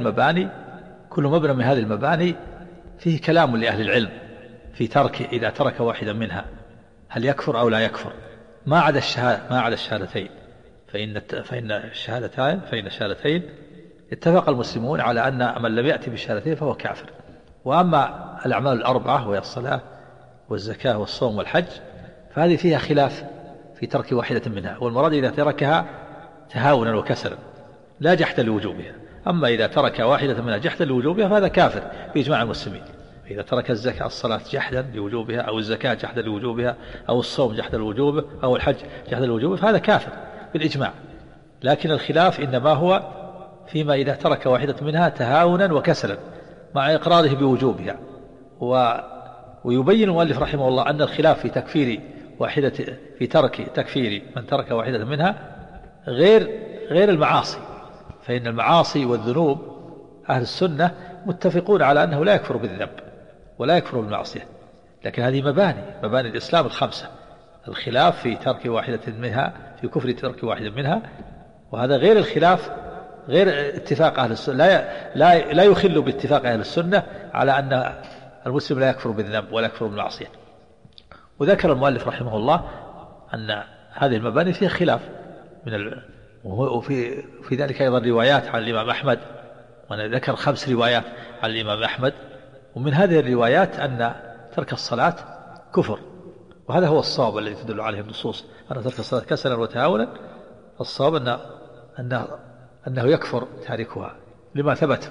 من هذه المباني فيه كلام لأهل العلم في ترك، إذا ترك واحدا منها هل يكفر أو لا يكفر، ما عدا الشهادتين. فإن الشهادتين اتفق المسلمون على أن من لم يأتي بالشهادتين فهو كافر. وأما الأعمال الأربعة وهي الصلاة والزكاة والصوم والحج فهذه فيها خلاف في ترك واحدة منها، والمراد إذا تركها تهاونا وكسلا لا جحدا لوجوبها. أما إذا ترك واحدة منها جحدا لوجوبها فهذا كافر بإجماع المسلمين. إذا ترك الصلاة جحدا لوجوبها، أو الزكاة جحدا لوجوبها، أو الصوم جحدا لوجوبه، أو الحج جحدا لوجوبه، فهذا كافر بالإجماع. لكن الخلاف إنما هو فيما إذا ترك واحدة منها تهاونا وكسلا مع إقراره بوجوبها. ويبين المؤلف رحمه الله أن الخلاف في ترك تكفير من ترك واحدة منها غير المعاصي. فإن المعاصي والذنوب أهل السنة متفقون على أنه لا يكفر بالذنب ولا يكفر بالمعصية، لكن هذه مباني الإسلام 5. الخلاف في ترك واحدة منها، في كفر ترك واحدة منها، وهذا غير الخلاف، غير اتفاق أهل السنة، لا يخل باتفاق أهل السنة على أن المسلم لا يكفر بالذنب ولا يكفر بالمعصية. وذكر المؤلف رحمه الله أن هذه المباني فيها خلاف وفي ذلك أيضا روايات عن الإمام أحمد، وأنا ذكر 5 روايات عن الإمام أحمد، ومن هذه الروايات أن ترك الصلاة كفر، وهذا هو الصواب الذي تدل عليه النصوص، أن ترك الصلاة كسلا وتهاونا الصواب أنه يكفر تاركها، لما ثبت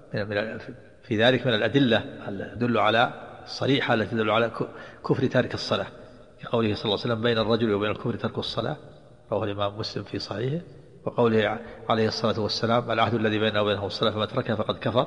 في ذلك من الأدلة التي تدل على الصريحة التي تدل على كفر تارك الصلاة، كقوله صلى الله عليه وسلم بين الرجل وبين الكفر ترك الصلاة، رواه الإمام مسلم في صحيحه، وقوله عليه الصلاة والسلام العهد الذي بيننا وبينهم الصلاة فمن تركها فقد كفر،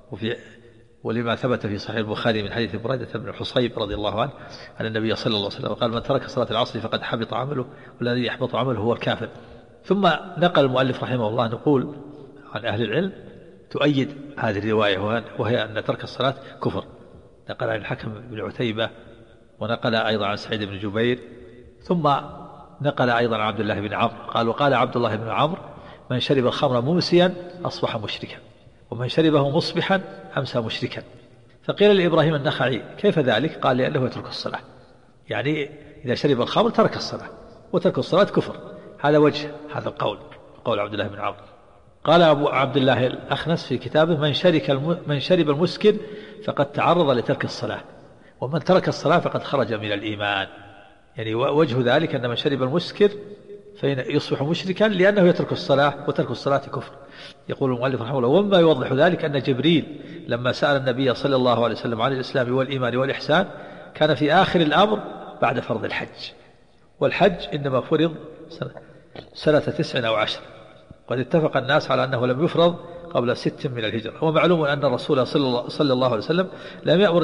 ولما ثبت في صحيح البخاري من حديث بريدة بن الحصيب رضي الله عنه أن النبي صلى الله عليه وسلم قال من ترك صلاة العصر فقد حبط عمله والذي يحبط عمله هو الكافر. ثم نقل المؤلف رحمه الله نقول عن أهل العلم تؤيد هذه الرواية، وهي أن ترك الصلاة كفر. نقل عن الحكم بن عتيبة، ونقل أيضا عن سعيد بن جبير، ثم نقل أيضا عن عبد الله بن عمرو قال وقال عبد الله بن عمرو من شرب الخمر ممسيا أصبح مشركا، ومن شربه مصبحا أمسى مشركا. فقيل لإبراهيم النخعي كيف ذلك؟ قال لأنه يترك الصلاة، يعني إذا شرب الخمر ترك الصلاة، وترك الصلاة كفر. هذا وجه هذا القول، قول عبد الله بن عمرو. قال أبو عبد الله الأخنس في كتابه من شرب المسكر فقد تعرض لترك الصلاة، ومن ترك الصلاة فقد خرج من الإيمان. يعني وجه ذلك أن من شرب المسكر فإن يصبح مشركا لأنه يترك الصلاة، وترك الصلاة كفر. يقول المؤلف رحمه الله ومما يوضح ذلك أن جبريل لما سأل النبي صلى الله عليه وسلم عن الإسلام والإيمان والإحسان كان في آخر الأمر بعد فرض الحج، والحج إنما فرض سنة 9 أو 10، قد اتفق الناس على أنه لم يفرض قبل 6 من الهجرة. ومعلوم أن الرسول صلى الله عليه وسلم لم يأمر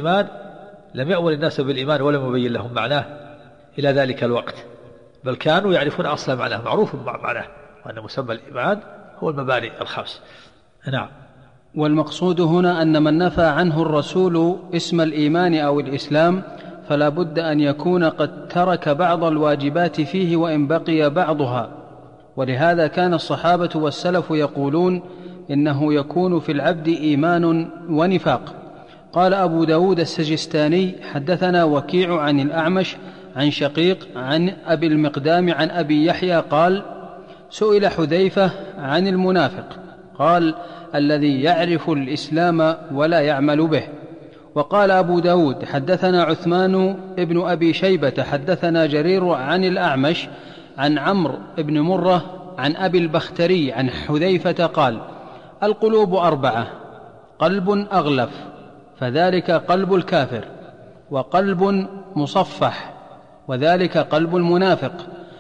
الناس بالإيمان ولم يبين لهم معناه إلى ذلك الوقت، بل كانوا يعرفون أصلا معناه، معروف معناه، وأن مسمى الإيمان هو المباني ال5. نعم. والمقصود هنا أن من نفى عنه الرسول اسم الإيمان أو الإسلام فلا بد أن يكون قد ترك بعض الواجبات فيه وإن بقي بعضها. ولهذا كان الصحابة والسلف يقولون إنه يكون في العبد إيمان ونفاق. قال أبو داود السجستاني حدثنا وكيع عن الأعمش عن شقيق عن أبي المقدام عن أبي يحيى قال سئل حذيفة عن المنافق قال الذي يعرف الإسلام ولا يعمل به. وقال أبو داود حدثنا عثمان ابن أبي شيبة حدثنا جرير عن الأعمش عن عمرو بن مرة عن أبي البختري عن حذيفة قال القلوب 4 قلب أغلف فذلك قلب الكافر، وقلب مصفح وذلك قلب المنافق،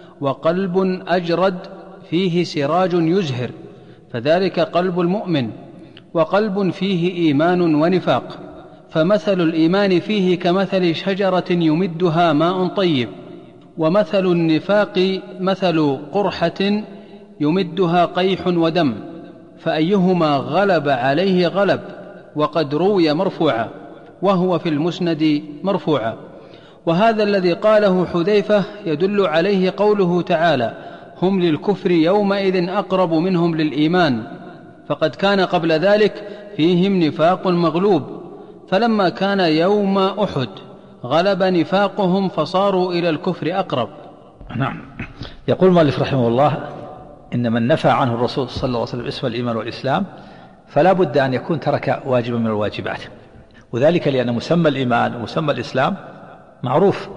وقلب أجرد فيه سراج يزهر فذلك قلب المؤمن، وقلب فيه إيمان ونفاق. فمثل الإيمان فيه كمثل شجرة يمدها ماء طيب، ومثل النفاق مثل قرحة يمدها قيح ودم، فأيهما غلب عليه غلب. وقد روي مرفوعا وهو في المسند مرفوعا. وهذا الذي قاله حذيفة يدل عليه قوله تعالى هم للكفر يومئذ أقرب منهم للإيمان، فقد كان قبل ذلك فيهم نفاق مغلوب، فلما كان يوم أحد غلب نفاقهم فصاروا إلى الكفر أقرب. نعم. يقول المؤلف رحمه الله إن من نفى عنه الرسول صلى الله عليه وسلم اسم الإيمان والإسلام فلا بد أن يكون ترك واجبا من الواجبات، وذلك لأن مسمى الإيمان ومسمى الإسلام معروف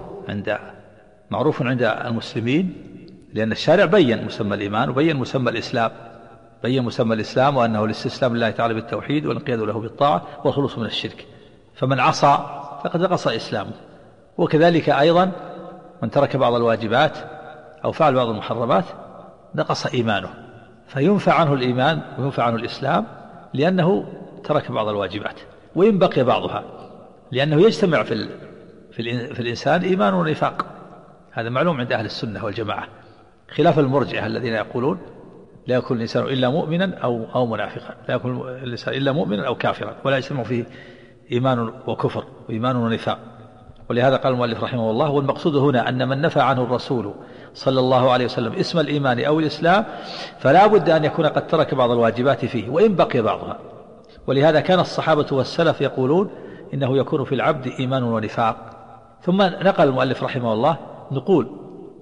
عند المسلمين، لأن الشارع بين مسمى الإيمان وبين مسمى الإسلام، بين مسمى الإسلام وأنه الاستسلام لله تعالى بالتوحيد والانقياد له بالطاعة والخلوص من الشرك، فمن عصى فقد نقص إسلامه. وكذلك أيضا من ترك بعض الواجبات أو فعل بعض المحرمات نقص إيمانه، فينفع عنه الإيمان وينفع عنه الإسلام لأنه ترك بعض الواجبات وإن بقي بعضها، لأنه يجتمع في الإنسان إيمان ونفاق. هذا معلوم عند أهل السنة والجماعة، خلاف المرجئة الذين يقولون لا يكون الإنسان إلا مؤمنا أو منافقا، لا يكون الإنسان إلا مؤمنا أو كافرا، ولا يجتمع فيه إيمان وكفر وإيمان ونفاق. ولهذا قال المؤلف رحمه الله والمقصود هنا أن من نفى عنه الرسول صلى الله عليه وسلم اسم الإيمان أو الإسلام فلا بد أن يكون قد ترك بعض الواجبات فيه وإن بقي بعضها. ولهذا كان الصحابة والسلف يقولون إنه يكون في العبد إيمان ونفاق. ثم نقل المؤلف رحمه الله نقول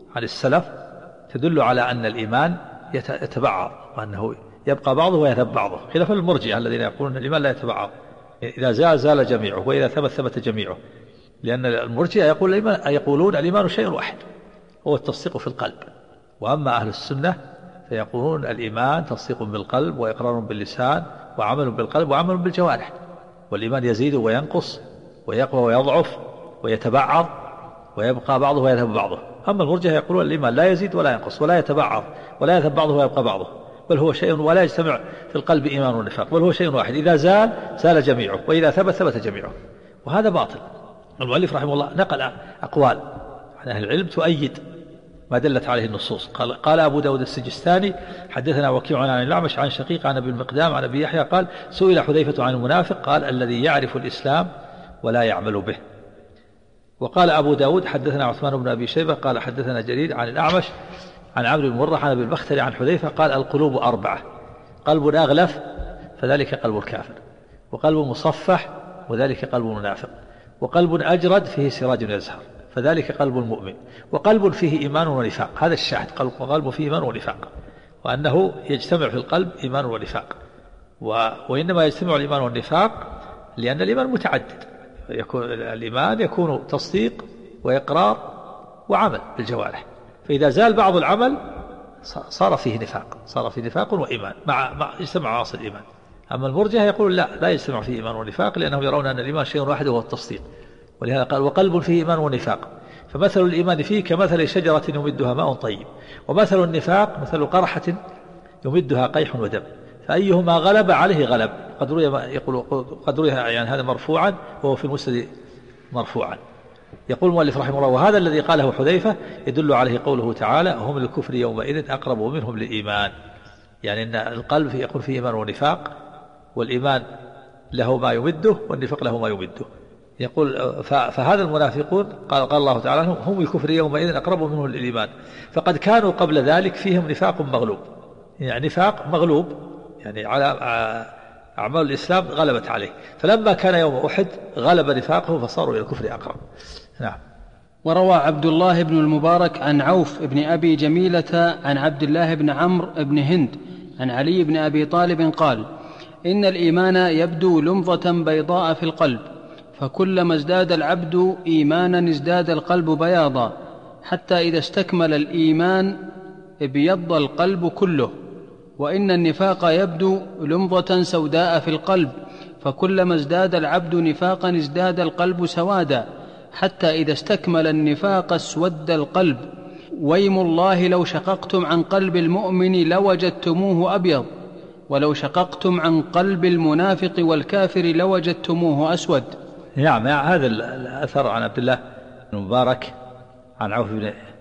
عن السلف تدل على أن الإيمان يتبعض وأنه يبقى بعضه ويذهب بعضه، خلاف المرجئة الذين يقولون أن الإيمان لا يتبعض، إذا زال زال جميعه وإذا ثبت ثبت جميعه، لأن المرجئة يقولون الإيمان شيء واحد هو التصديق في القلب، وأما أهل السنة فيقولون الإيمان تصديق بالقلب وإقرار باللسان وعمل بالقلب وعمل بالجوارح، والإيمان يزيد وينقص ويقوى ويضعف ويتبعض ويبقى بعضه ويذهب بعضه. أما المرجئة يقولون الإيمان لا يزيد ولا ينقص ولا يتبعض ولا يذهب بعضه ويبقى بعضه، بل هو شيء ولا يجتمع في القلب إيمان ونفاق، بل هو شيء واحد، إذا زال زال جميعه وإذا ثبت ثبت جميعه، وهذا باطل. المؤلف رحمه الله نقل أقوال عن أهل العلم تؤيد ما دلت عليه النصوص. قال أبو داود السجستاني حدثنا وكيع عن الأعمش عن شقيق عن أبي المقدام عن أبي يحيى قال سئل حذيفة عن المنافق قال الذي يعرف الإسلام ولا يعمل به. وقال أبو داود حدثنا عثمان بن أبي شيبة قال حدثنا جرير عن الأعمش عن عمرو بن مرة عن أبي البختري عن حذيفة قال القلوب 4: قلب أغلف فذلك قلب الكافر، وقلب مصفح وذلك قلب المنافق، وقلب أجرد فيه سراج يزهر فذلك قلب المؤمن، وقلب فيه إيمان ونفاق. هذا الشاهد، قلب فيه إيمان ونفاق، وأنه يجتمع في القلب إيمان ونفاق، وإنما يجتمع الإيمان والنفاق لأن الإيمان متعدد، الإيمان يكون تصديق وإقرار وعمل بالجوارح، فإذا زال بعض العمل صار فيه نفاق وإيمان مع يجتمع عناصر الإيمان. أما المرجئة يقول لا يجتمع فيه إيمان ونفاق، لأنهم يرون أن الإيمان شيء واحد وهو التصديق، ولهذا قال وقلب فيه إيمان ونفاق، فمثل الإيمان فيه كمثل شجرة يمدها ماء طيب، ومثل النفاق مثل قرحة يمدها قيح ودم، فأيهما غلب عليه غلب. قد روي يعني هذا مرفوعا وهو في المسند مرفوعا. يقول المؤلف رحمه الله وهذا الذي قاله حذيفة يدل عليه قوله تعالى هم للكفر يومئذ أقرب منهم للإيمان، يعني أن القلب يكون فيه إيمان ونفاق، والإيمان له ما يمده والنفاق له ما يمده. يقول فهذا المنافقون قال الله تعالى هم الكفر يومئذ أقرب منهم للإيمان، فقد كانوا قبل ذلك فيهم نفاق مغلوب، يعني نفاق مغلوب يعني على أعمال الإسلام غلبت عليه، فلما كان يوم أحد غلب نفاقه فصاروا إلى الكفر أقرب. نعم. وروى عبد الله بن المبارك عن عوف بن أبي جميلة عن عبد الله بن عمرو بن هند عن علي بن أبي طالب قال إن الإيمان يبدو لمضة بيضاء في القلب، فكلما ازداد العبد إيمانا ازداد القلب بياضا، حتى إذا استكمل الإيمان ابيض القلب كله. وإن النفاق يبدو لمضة سوداء في القلب، فكلما ازداد العبد نفاقا ازداد القلب سوادا، حتى إذا استكمل النفاق اسود القلب. ويم الله لو شققتم عن قلب المؤمن لوجدتموه أبيض، ولو شققتم عن قلب المنافق والكافر لوجدتموه أسود. نعم. هذا الأثر عن عبد الله بن مبارك عن عوف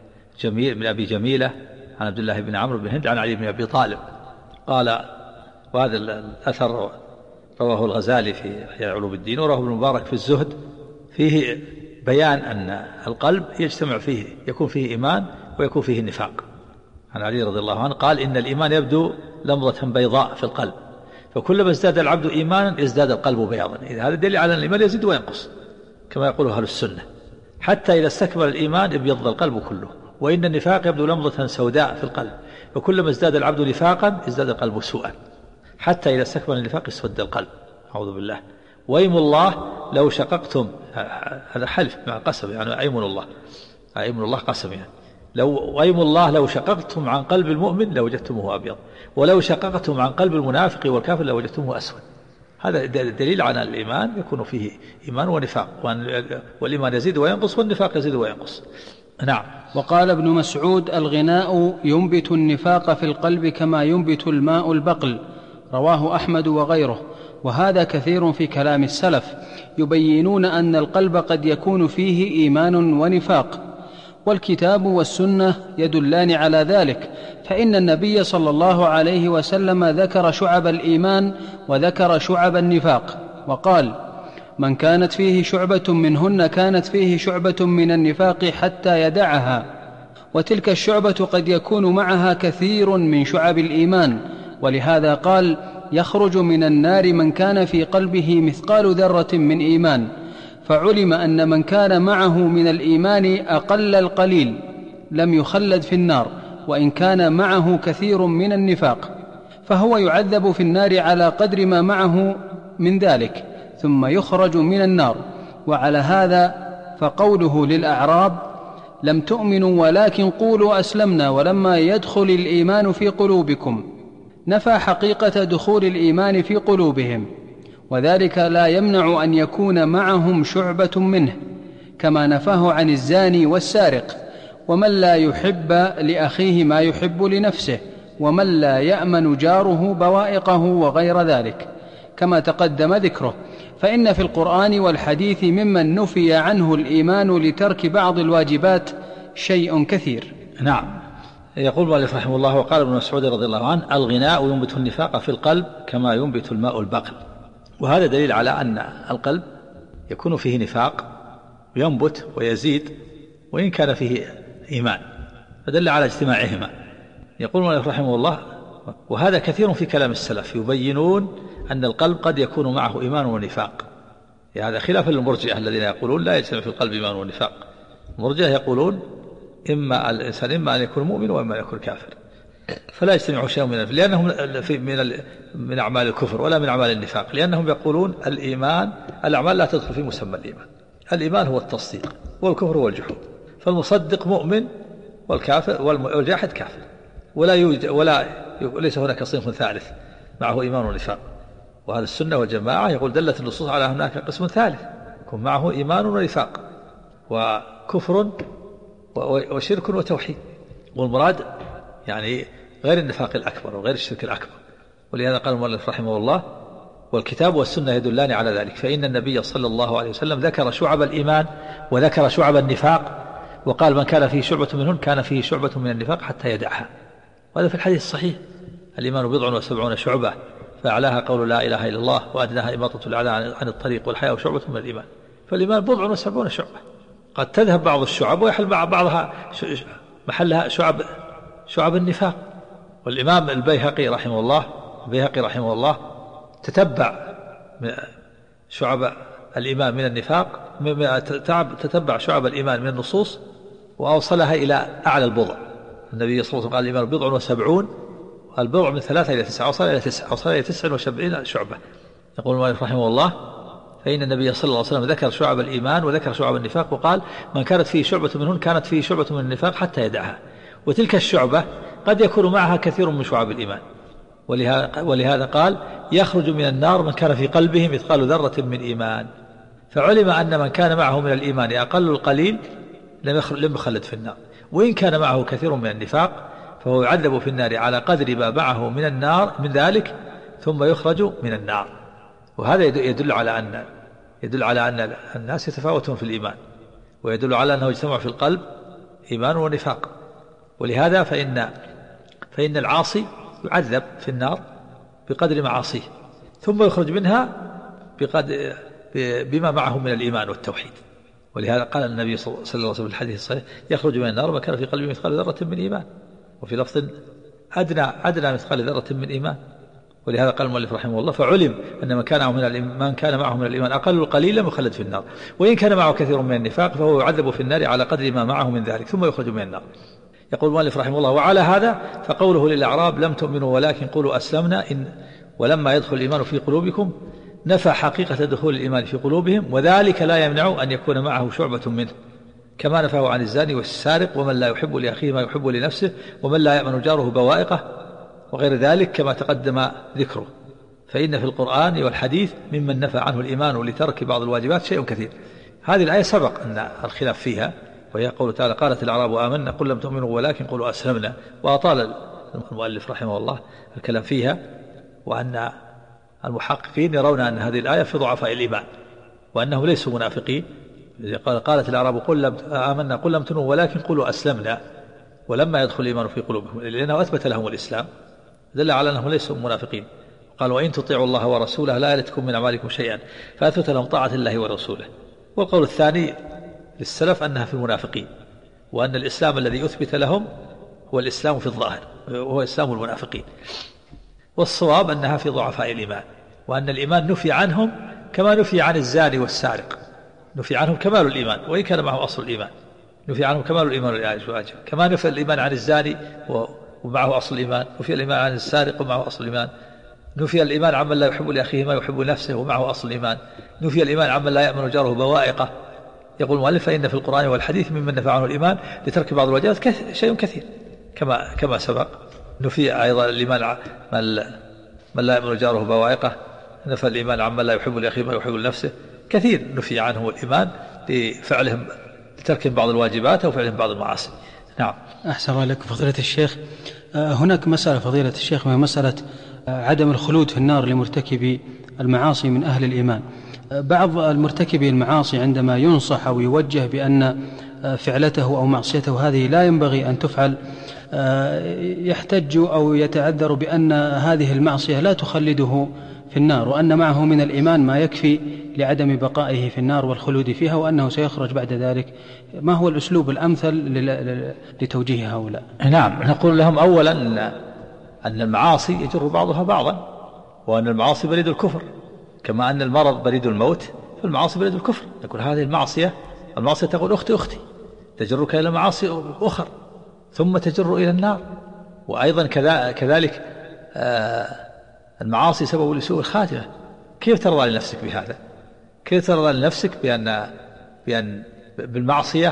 بن أبي جميلة عن عبد الله بن عمرو بن هند عن علي بن أبي طالب قال، وهذا الأثر رواه الغزالي في إحياء علوم الدين ورواه ابن مبارك في الزهد، فيه بيان أن القلب يجتمع فيه يكون فيه إيمان ويكون فيه النفاق. عن علي رضي الله عنه قال إن الإيمان يبدو لمضة بيضاء في القلب، فكلما ازداد العبد إيمانا ازداد القلب بياضا. هذا دليل على أن الإيمان يزيد وينقص كما يقول أهل السنة، حتى إذا استكمل الإيمان ابيض القلب كله. وإن النفاق يبدو لمضة سوداء في القلب، وكلما ازداد العبد نفاقا ازداد القلب سوءا، حتى إذا استكمل النفاق اسود القلب. أعوذ بالله. ويم الله لو شققتم، هذا حلف مع قسم، يعني أيمن الله قسم، يعني ويم الله لو شققتم عن قلب المؤمن لوجدتموه أبيض، ولو شققتم عن قلب المنافق والكافر لوجدتموه أسود. هذا دليل على الإيمان يكون فيه إيمان ونفاق، والإيمان يزيد وينقص والنفاق يزيد وينقص. نعم. وقال ابن مسعود الغناء ينبت النفاق في القلب كما ينبت الماء البقل، رواه أحمد وغيره. وهذا كثير في كلام السلف، يبينون أن القلب قد يكون فيه إيمان ونفاق، والكتاب والسنة يدلان على ذلك، فإن النبي صلى الله عليه وسلم ذكر شعب الإيمان وذكر شعب النفاق، وقال من كانت فيه شعبة منهن كانت فيه شعبة من النفاق حتى يدعها، وتلك الشعبة قد يكون معها كثير من شعب الإيمان. ولهذا قال يخرج من النار من كان في قلبه مثقال ذرة من إيمان، فعلم أن من كان معه من الإيمان أقل القليل لم يخلد في النار وإن كان معه كثير من النفاق، فهو يعذب في النار على قدر ما معه من ذلك ثم يخرج من النار. وعلى هذا فقوله للأعراب لم تؤمنوا ولكن قولوا أسلمنا ولما يدخل الإيمان في قلوبكم نفى حقيقة دخول الإيمان في قلوبهم، وذلك لا يمنع أن يكون معهم شعبة منه، كما نفاه عن الزاني والسارق، ومن لا يحب لأخيه ما يحب لنفسه، ومن لا يأمن جاره بوائقه وغير ذلك، كما تقدم ذكره. فإن في القرآن والحديث ممن نفي عنه الإيمان لترك بعض الواجبات شيء كثير. نعم. يقول المؤلف رحمه الله: وقال ابن مسعود رضي الله عنه: الغناء ينبت النفاق في القلب كما ينبت الماء البقل. وهذا دليل على أن القلب يكون فيه نفاق وينبت ويزيد وإن كان فيه إيمان، فدل على اجتماعهما. يقول المؤلف رحمه الله: وهذا كثير في كلام السلف يبينون أن القلب قد يكون معه إيمان ونفاق. هذا خلاف للمرجئة الذين يقولون لا يجتمع في القلب إيمان ونفاق. المرجئة يقولون إما الإنسان إما أن يكون مؤمن وإما أن يكون كافر، فلا يجتمع شيء من لأنهم من أعمال الكفر ولا من أعمال النفاق، لأنهم يقولون الإيمان الأعمال لا تدخل في مسمى الإيمان. الإيمان هو التصديق والكفر هو الجحود، فالمصدق مؤمن والكافر والجاحد كافر، ليس هناك صنف ثالث معه إيمان ونفاق. وهذا السنة والجماعة يقول دلت النصوص على هناك قسم ثالث يكون معه إيمان ونفاق وكفر وشرك وتوحيد، والمراد يعني غير النفاق الأكبر وغير الشرك الأكبر. ولهذا قال المؤلف رحمه الله: والكتاب والسنة يدلان على ذلك، فإن النبي صلى الله عليه وسلم ذكر شعب الإيمان وذكر شعب النفاق، وقال من كان فيه شعبة منهن كان فيه شعبة من النفاق حتى يدعها. وهذا في الحديث الصحيح: الإيمان 70 شعبة، فأعلاها قول لا إله إلا الله وأدناها إماطة الأذى عن الطريق، والحياء شعبة من الإيمان. فالإيمان 70 شعبة، قد تذهب بعض الشعب ويحل بعضها محلها شعب النفاق. والإمام البيهقي رحمه الله تتبع شعب الإيمان من النفاق، تتبع شعب الإيمان من النصوص وأوصلها إلى أعلى البضع. النبي صلى الله عليه وسلم قال الإيمان 70، البضع من 3 إلى 9، أوصل إلى 79 شعبة. يقول المؤلف رحمه الله: فإن النبي صلى الله عليه وسلم ذكر شعب الإيمان وذكر شعب النفاق، وقال من كانت فيه شعبة منهن كانت فيه شعبة من النفاق حتى يدعها. وتلك الشعبة قد يكون معها كثير من شعب الإيمان، ولهذا قال: يخرج من النار من كان في قلبه مثقال ذرة من إيمان. فعلم أن من كان معه من الإيمان أقل القليل لم يخلد في النار، وإن كان معه كثير من النفاق فهو يعذب في النار على قدر ما معه من النار من ذلك ثم يخرج من النار. وهذا يدل على أن الناس يتفاوتون في الإيمان، ويدل على أنه يجتمع في القلب إيمان ونفاق. ولهذا فإن العاصي يعذب في النار بقدر معاصيه ثم يخرج منها بما معه من الإيمان والتوحيد. ولهذا قال النبي صلى الله عليه وسلم في الحديث الصحيح: يخرج من النار من كان في قلبه مثقال ذرة من إيمان، وفي لفظ أدنى مثقال ذرة من إيمان. ولهذا قال المؤلف رحمه الله: فعلم أن من كان معه من الإيمان أقل القليل لم يخلد في النار، وإن كان معه كثير من النفاق فهو يعذب في النار على قدر ما معه من ذلك ثم يخرج من النار. يقول المؤلف رحمه الله: وعلى هذا فقوله للأعراب لم تؤمنوا ولكن قولوا أسلمنا ولما يدخل الإيمان في قلوبكم نفى حقيقة دخول الإيمان في قلوبهم، وذلك لا يمنع أن يكون معه شعبة منه، كما نفاه عن الزاني والسارق، ومن لا يحب لأخيه ما يحب لنفسه، ومن لا يأمن جاره بوائقه، وغير ذلك كما تقدم ذكره. فإن في القرآن والحديث ممن نفى عنه الإيمان لترك بعض الواجبات شيء كثير. هذه الآية سبق أن الخلاف فيها، وهي قوله تعالى: قالت الأعراب آمنا قل لم تؤمنوا ولكن قولوا أسلمنا. وأطال المؤلف رحمه الله الكلام فيها، وأن المحققين يرون أن هذه الآية في ضعفاء الإيمان وأنهم ليسوا منافقين. قالت الأعراب آمنا قل لم تؤمنوا ولكن قولوا أسلمنا ولما يدخل الإيمان في قلوبهم، لأنه أثبت لهم الإسلام دل على أنهم ليسوا منافقين. قال: وإن تطيعوا الله ورسوله لا يلتكم من أعمالكم شيئا، فأثبت لهم طاعة الله ورسوله. والقول الثاني للسلف أنها في المنافقين، وأن الإسلام الذي أثبت لهم هو الإسلام في الظاهر وهو إسلام المنافقين. والصواب أنها في ضعفاء الإيمان، وأن الإيمان نفي عنهم كما نفي عن الزاني والسارق، نفي عنهم كمال الإيمان وإن كان معه أصل الإيمان، نفي عنه كمال الإيمان والواجب، كما نفى الإيمان عن الزاني ومعه أصل الإيمان، نفي الإيمان عن السارق ومعه أصل الإيمان، نفي الإيمان عمن لا يحب لأخيه ما يحب نفسه ومعه أصل الإيمان، نفي الإيمان عمن لا يأمن جاره بوائقه. يقول المؤلف: فإن في القرآن والحديث ممن نفى عنه الإيمان لترك بعض الواجبات شيء كثير كما سبق. نفي أيضا الإيمان من لا يأمن جاره بوائقه، نفى الإيمان عمن لا يحب لأخيه ما يحب لنفسه، كثير نفي عنه الإيمان لفعلهم لترك بعض الواجبات أو فعلهم بعض المعاصي. نعم. أحسن الله لك فضيلة الشيخ. هناك مسألة فضيلة الشيخ، وهي مسألة عدم الخلود في النار لمرتكبي المعاصي من أهل الإيمان. بعض المرتكبي المعاصي عندما ينصح أو يوجه بأن فعلته أو معصيته هذه لا ينبغي أن تفعل، يحتج أو يتعذر بأن هذه المعصية لا تخلده في النار، وأن معه من الإيمان ما يكفي لعدم بقائه في النار والخلود فيها، وأنه سيخرج بعد ذلك. ما هو الأسلوب الأمثل لتوجيه هؤلاء؟ نعم، نقول لهم أولا أن المعاصي يجر بعضها بعضا، وأن المعاصي بريد الكفر، كما أن المرض بريد الموت فالمعاصي بريد الكفر. نقول هذه المعصية تقول أختي تجرك إلى معاصي أخر ثم تجر إلى النار. وأيضا كذلك المعاصي سبب لسوء الخاتمة. كيف ترضى لنفسك بهذا؟ كيف ترضى لنفسك بأن بالمعصية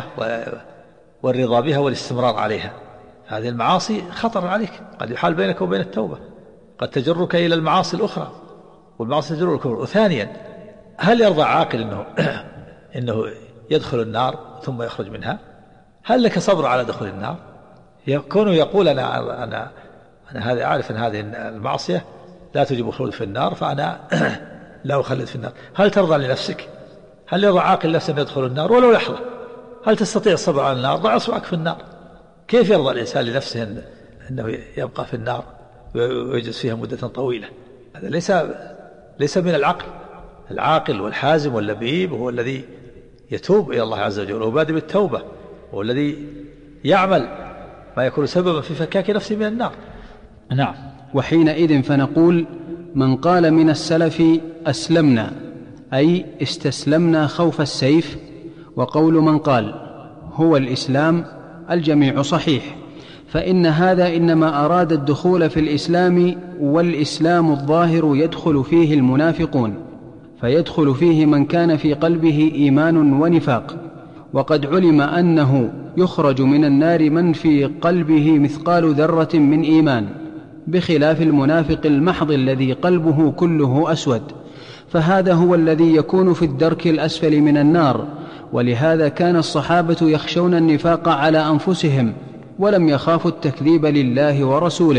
والرضا بها والاستمرار عليها؟ هذه المعاصي خطر عليك، قد يحال بينك وبين التوبة، قد تجرك إلى المعاصي الأخرى، والمعاصي تجر الكفر. وثانيا، هل يرضى عاقل إنه يدخل النار ثم يخرج منها؟ هل لك صبر على دخول النار؟ يكون يقول أنا هذا أعرف أن هذه المعصية لا تجب الخلود في النار، فأنا لا أخلد في النار. هل ترضى لنفسك؟ هل يرضى عاقل نفسه أن يدخل النار ولو لحظة؟ هل تستطيع الصبر على النار؟ ضع أصبعك في النار. كيف يرضى الإنسان لنفسه أنه يبقى في النار ويجلس فيها مدة طويلة؟ هذا ليس من العقل. العاقل والحازم واللبيب هو الذي يتوب إلى الله عز وجل ويبادر بالتوبة، هو الذي يعمل ما يكون سببا في فكاك نفسه من النار. نعم. وحينئذ فنقول: من قال من السلف أسلمنا، أي استسلمنا خوف السيف. وقول من قال هو الإسلام الجميع صحيح، فإن هذا إنما أراد الدخول في الإسلام، والإسلام الظاهر يدخل فيه المنافقون، فيدخل فيه من كان في قلبه إيمان ونفاق. وقد علم أنه يخرج من النار من في قلبه مثقال ذرة من إيمان، بخلاف المنافق المحض الذي قلبه كله أسود، فهذا هو الذي يكون في الدرك الأسفل من النار. ولهذا كان الصحابة يخشون النفاق على أنفسهم، ولم يخافوا التكذيب لله ورسوله،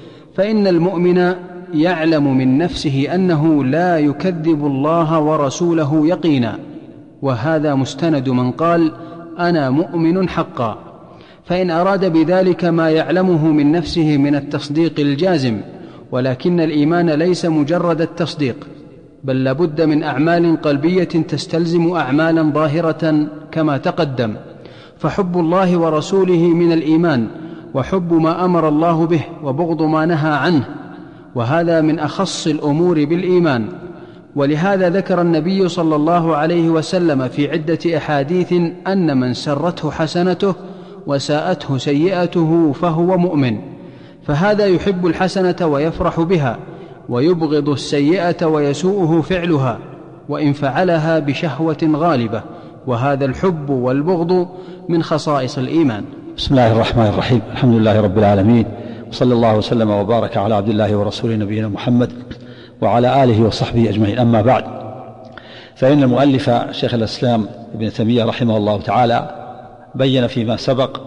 فإن المؤمن يعلم من نفسه أنه لا يكذب الله ورسوله يقينا، وهذا مستند من قال أنا مؤمن حقا، فإن أراد بذلك ما يعلمه من نفسه من التصديق الجازم. ولكن الإيمان ليس مجرد التصديق، بل لابد من أعمال قلبية تستلزم أعمالا ظاهرة كما تقدم. فحب الله ورسوله من الإيمان، وحب ما أمر الله به وبغض ما نهى عنه، وهذا من أخص الأمور بالإيمان. ولهذا ذكر النبي صلى الله عليه وسلم في عدة أحاديث أن من سرته حسنته وساءته سيئته فهو مؤمن، فهذا يحب الحسنة ويفرح بها، ويبغض السيئة ويسوءه فعلها وإن فعلها بشهوة غالبة، وهذا الحب والبغض من خصائص الإيمان. بسم الله الرحمن الرحيم. الحمد لله رب العالمين، وصلى الله وسلم وبارك على عبد الله ورسوله نبينا محمد وعلى آله وصحبه أجمعين. أما بعد، فإن المؤلف شيخ الإسلام ابن تيمية رحمه الله تعالى بين فيما سبق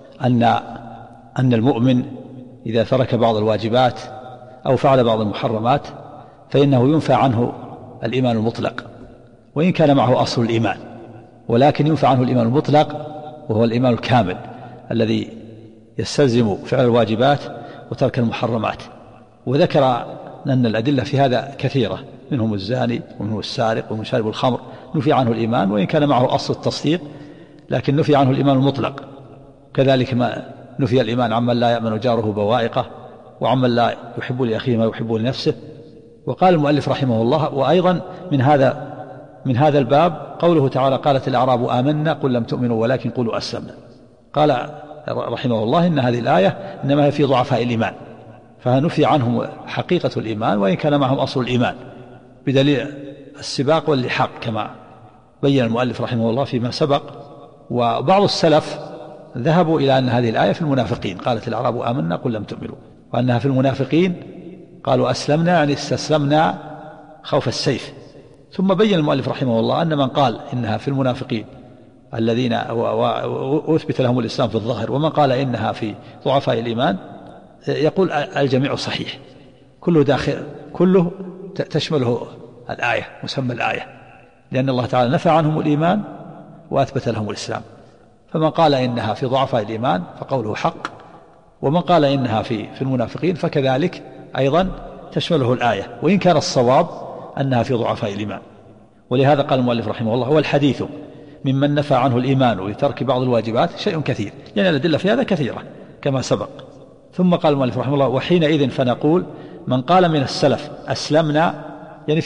أن المؤمن إذا ترك بعض الواجبات أو فعل بعض المحرمات فإنه ينفى عنه الإيمان المطلق، وإن كان معه أصل الإيمان، ولكن ينفى عنه الإيمان المطلق وهو الإيمان الكامل الذي يستلزم فعل الواجبات وترك المحرمات. وذكر أن الأدلة في هذا كثيرة، منهم الزاني ومنهم السارق ومن شارب الخمر نفي عنه الإيمان وإن كان معه أصل التصديق، لكن نفي عنه الإيمان المطلق. كذلك ما نفي الإيمان عمن لا يأمن جاره بوائقه، وعمن لا يحب لأخيه ما يحب لنفسه. وقال المؤلف رحمه الله: وأيضا من هذا من هذا الباب قوله تعالى قالت الأعراب آمنا قل لم تؤمنوا ولكن قولوا أسلمنا. قال رحمه الله إن هذه الآية إنما هي في ضعفاء الإيمان، فنفي عنهم حقيقة الإيمان وإن كان معهم أصل الإيمان بدليل السباق واللحاق كما بين المؤلف رحمه الله فيما سبق. وبعض السلف ذهبوا إلى أن هذه الآية في المنافقين، قالت الأعراب آمنا قل لم تؤمنوا، وأنها في المنافقين قالوا أسلمنا يعني استسلمنا خوف السيف. ثم بين المؤلف رحمه الله أن من قال إنها في المنافقين الذين أثبت لهم الإسلام في الظاهر، ومن قال إنها في ضعفاء الإيمان، يقول الجميع صحيح، كله داخل، كله تشمله الآية، مسمى الآية، لأن الله تعالى نفى عنهم الإيمان وأثبت لهم الإسلام. فمن قال إنها في ضعفاء الإيمان فقوله حق، ومن قال إنها في المنافقين فكذلك أيضا تشمله الآية، وإن كان الصواب أنها في ضعفاء الإيمان. ولهذا قال المؤلف رحمه الله والحديث ممن نفى عنه الإيمان وترك بعض الواجبات شيء كثير، يعني الأدلة في هذا كثيرة كما سبق. ثم قال المؤلف رحمه الله وحينئذ فنقول من قال من السلف أسلمنا، يعني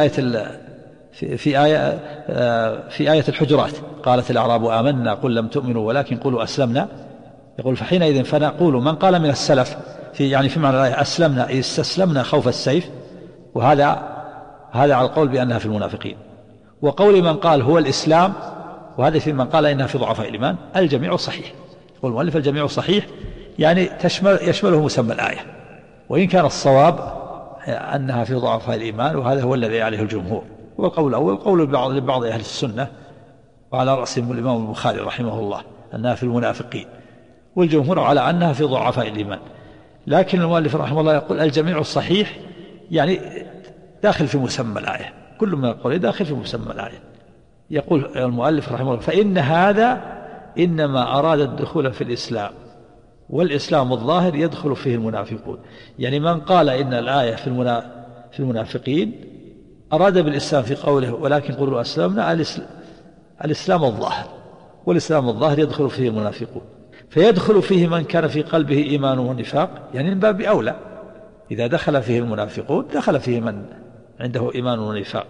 في آية الحجرات قالت الأعراب آمنا قل لم تؤمنوا ولكن قولوا أسلمنا، يقول فحينئذ فنقول من قال من السلف في معنى الآية أسلمنا استسلمنا خوف السيف، وهذا على القول بأنها في المنافقين. وقول من قال هو الإسلام، وهذا في من قال إنها في ضعفاء الإيمان، الجميع صحيح. والمؤلف الجميع صحيح يعني يشمله مسمى الآية، وإن كان الصواب أنها في ضعفاء الإيمان، وهذا هو الذي عليه الجمهور. والقول الأول قول لبعض أهل السنة وعلى رأسهم الإمام البخاري رحمه الله أنها في المنافقين، والجمهور على أنها في ضعفاء الإيمان. لكن المؤلف رحمه الله يقول الجميع الصحيح يعني داخل في مسمى الآية، كل من القول داخل في مسمى الآية. يقول المؤلف رحمه الله فإن هذا إنما أراد الدخول في الإسلام، والإسلام الظاهر يدخل فيه المنافقون. يعني من قال إن الآية في المنافقين أراد بالإسلام في قوله ولكن قولوا أسلمنا الإسلام الظاهر، والإسلام الظاهر يدخل فيه المنافقون، فيدخل فيه من كان في قلبه إيمان ونفاق، يعني من باب أولى إذا دخل فيه المنافقون دخل فيه من عنده إيمان ونفاق.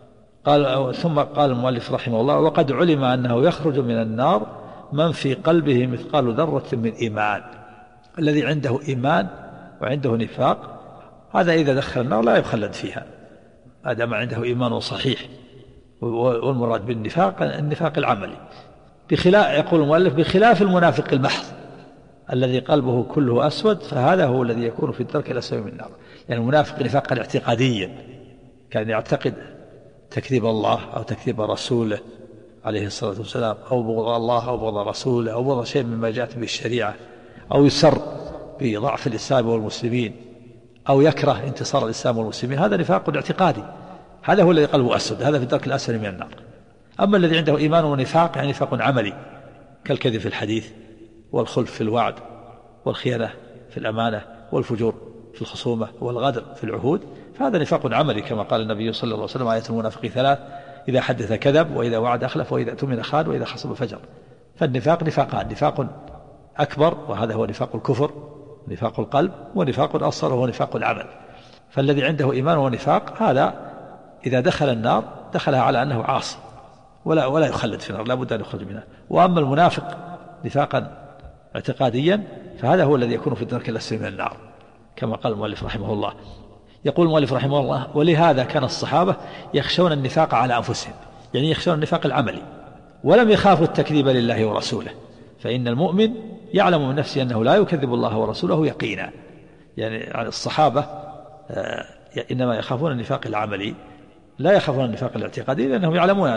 ثم قال المؤلف رحمه الله وقد علم أنه يخرج من النار من في قلبه مثقال ذرة من إيمان. الذي عنده إيمان وعنده نفاق هذا إذا دخل النار لا يخلد فيها، هذا ما عنده إيمان صحيح. والمراد بالنفاق النفاق العملي، يقول المؤلف بخلاف المنافق المحض الذي قلبه كله أسود، فهذا هو الذي يكون في الدرك الأسفل من النار. يعني المنافق نفاقا اعتقاديا، كان يعتقد تكذيب الله أو تكذيب رسوله عليه الصلاة والسلام، أو بغض الله أو بغض رسوله أو بغض شيء مما جاءت به الشريعة، أو يسر بضعف الإسلام والمسلمين، أو يكره انتصار الإسلام والمسلمين، هذا نفاق اعتقادي، هذا هو الذي قلبه أسود، هذا في الدرك الأسفل من النار. أما الذي عنده إيمان ونفاق يعني نفاق عملي كالكذب في الحديث والخلف في الوعد والخيانة في الأمانة والفجور في الخصومة والغدر في العهود، فهذا نفاق عملي كما قال النبي صلى الله عليه وسلم آية المنافق 3: إذا حدث كذب، وإذا وعد أخلف، وإذا اؤتمن خان، وإذا خصم فجر. فالنفاق نفاقان: نفاق أكبر وهذا هو نفاق الكفر، نفاق القلب، ونفاق أصغر وهو نفاق العمل. فالذي عنده إيمان ونفاق هذا إذا دخل النار دخلها على أنه عاصي ولا يخلد في النار، لا بد أن يخرج منها. وأما المنافق نفاقا اعتقاديا فهذا هو الذي يكون في الدرك الأسفل من النار كما قال المؤلف رحمه الله. يقول المؤلف رحمه الله: ولهذا كان الصحابة يخشون النفاق على أنفسهم، يعني يخشون النفاق العملي، ولم يخافوا التكذيب لله ورسوله، فإن المؤمن يعلم من نفسه أنه لا يكذب الله ورسوله يقينا. يعني الصحابة إنما يخافون النفاق العملي، لا يخافون النفاق الاعتقادي، لأنهم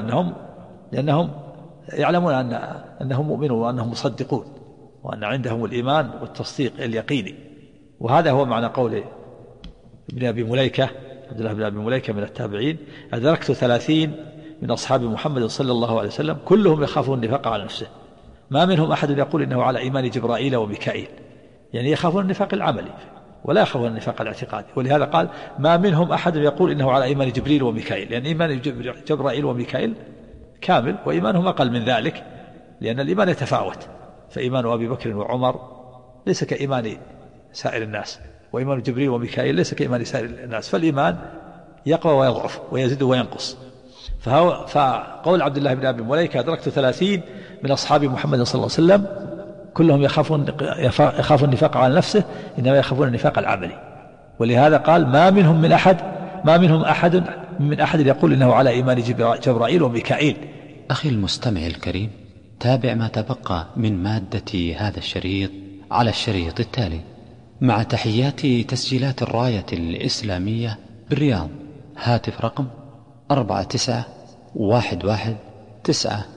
يعلمون أنهم مؤمنون وأنهم مصدقون وأن عندهم الإيمان والتصديق اليقيني. وهذا هو معنى قول ابن أبي مليكة، عبد الله بن أبي مليكة من التابعين: أدركت 30 من أصحاب محمد صلى الله عليه وسلم كلهم يخافون النفاق على نفسه، ما منهم أحد يقول إنه على إيمان جبرائيل وميكائيل، يعني يخافون النفاق العملي ولا يخافون النفاق الاعتقادي. ولهذا قال: ما منهم أحد يقول إنه على إيمان جبريل وميكائيل، لأن إيمان جبرائيل وميكائيل كامل وإيمانهم أقل من ذلك، لأن الإيمان يتفاوت، فإيمان أبي بكر وعمر ليس كإيمان سائر الناس، وإيمان جبريل وميكائيل ليس كإيمان سائر الناس، فالإيمان يقوى ويضعف ويزيد وينقص. فقول عبد الله بن أبي مليكة أدركت 30 من أصحاب محمد صلى الله عليه وسلم كلهم يخافون النفاق على نفسه، إنما يخافون النفاق العملي. ولهذا قال ما منهم أحد يقول إنه على إيمان جبرائيل وميكائيل. أخي المستمع الكريم، تابع ما تبقى من مادة هذا الشريط على الشريط التالي. مع تحيات تسجيلات الراية الإسلامية بالرياض، هاتف رقم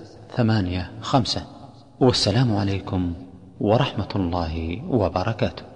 49111985. والسلام عليكم ورحمة الله وبركاته.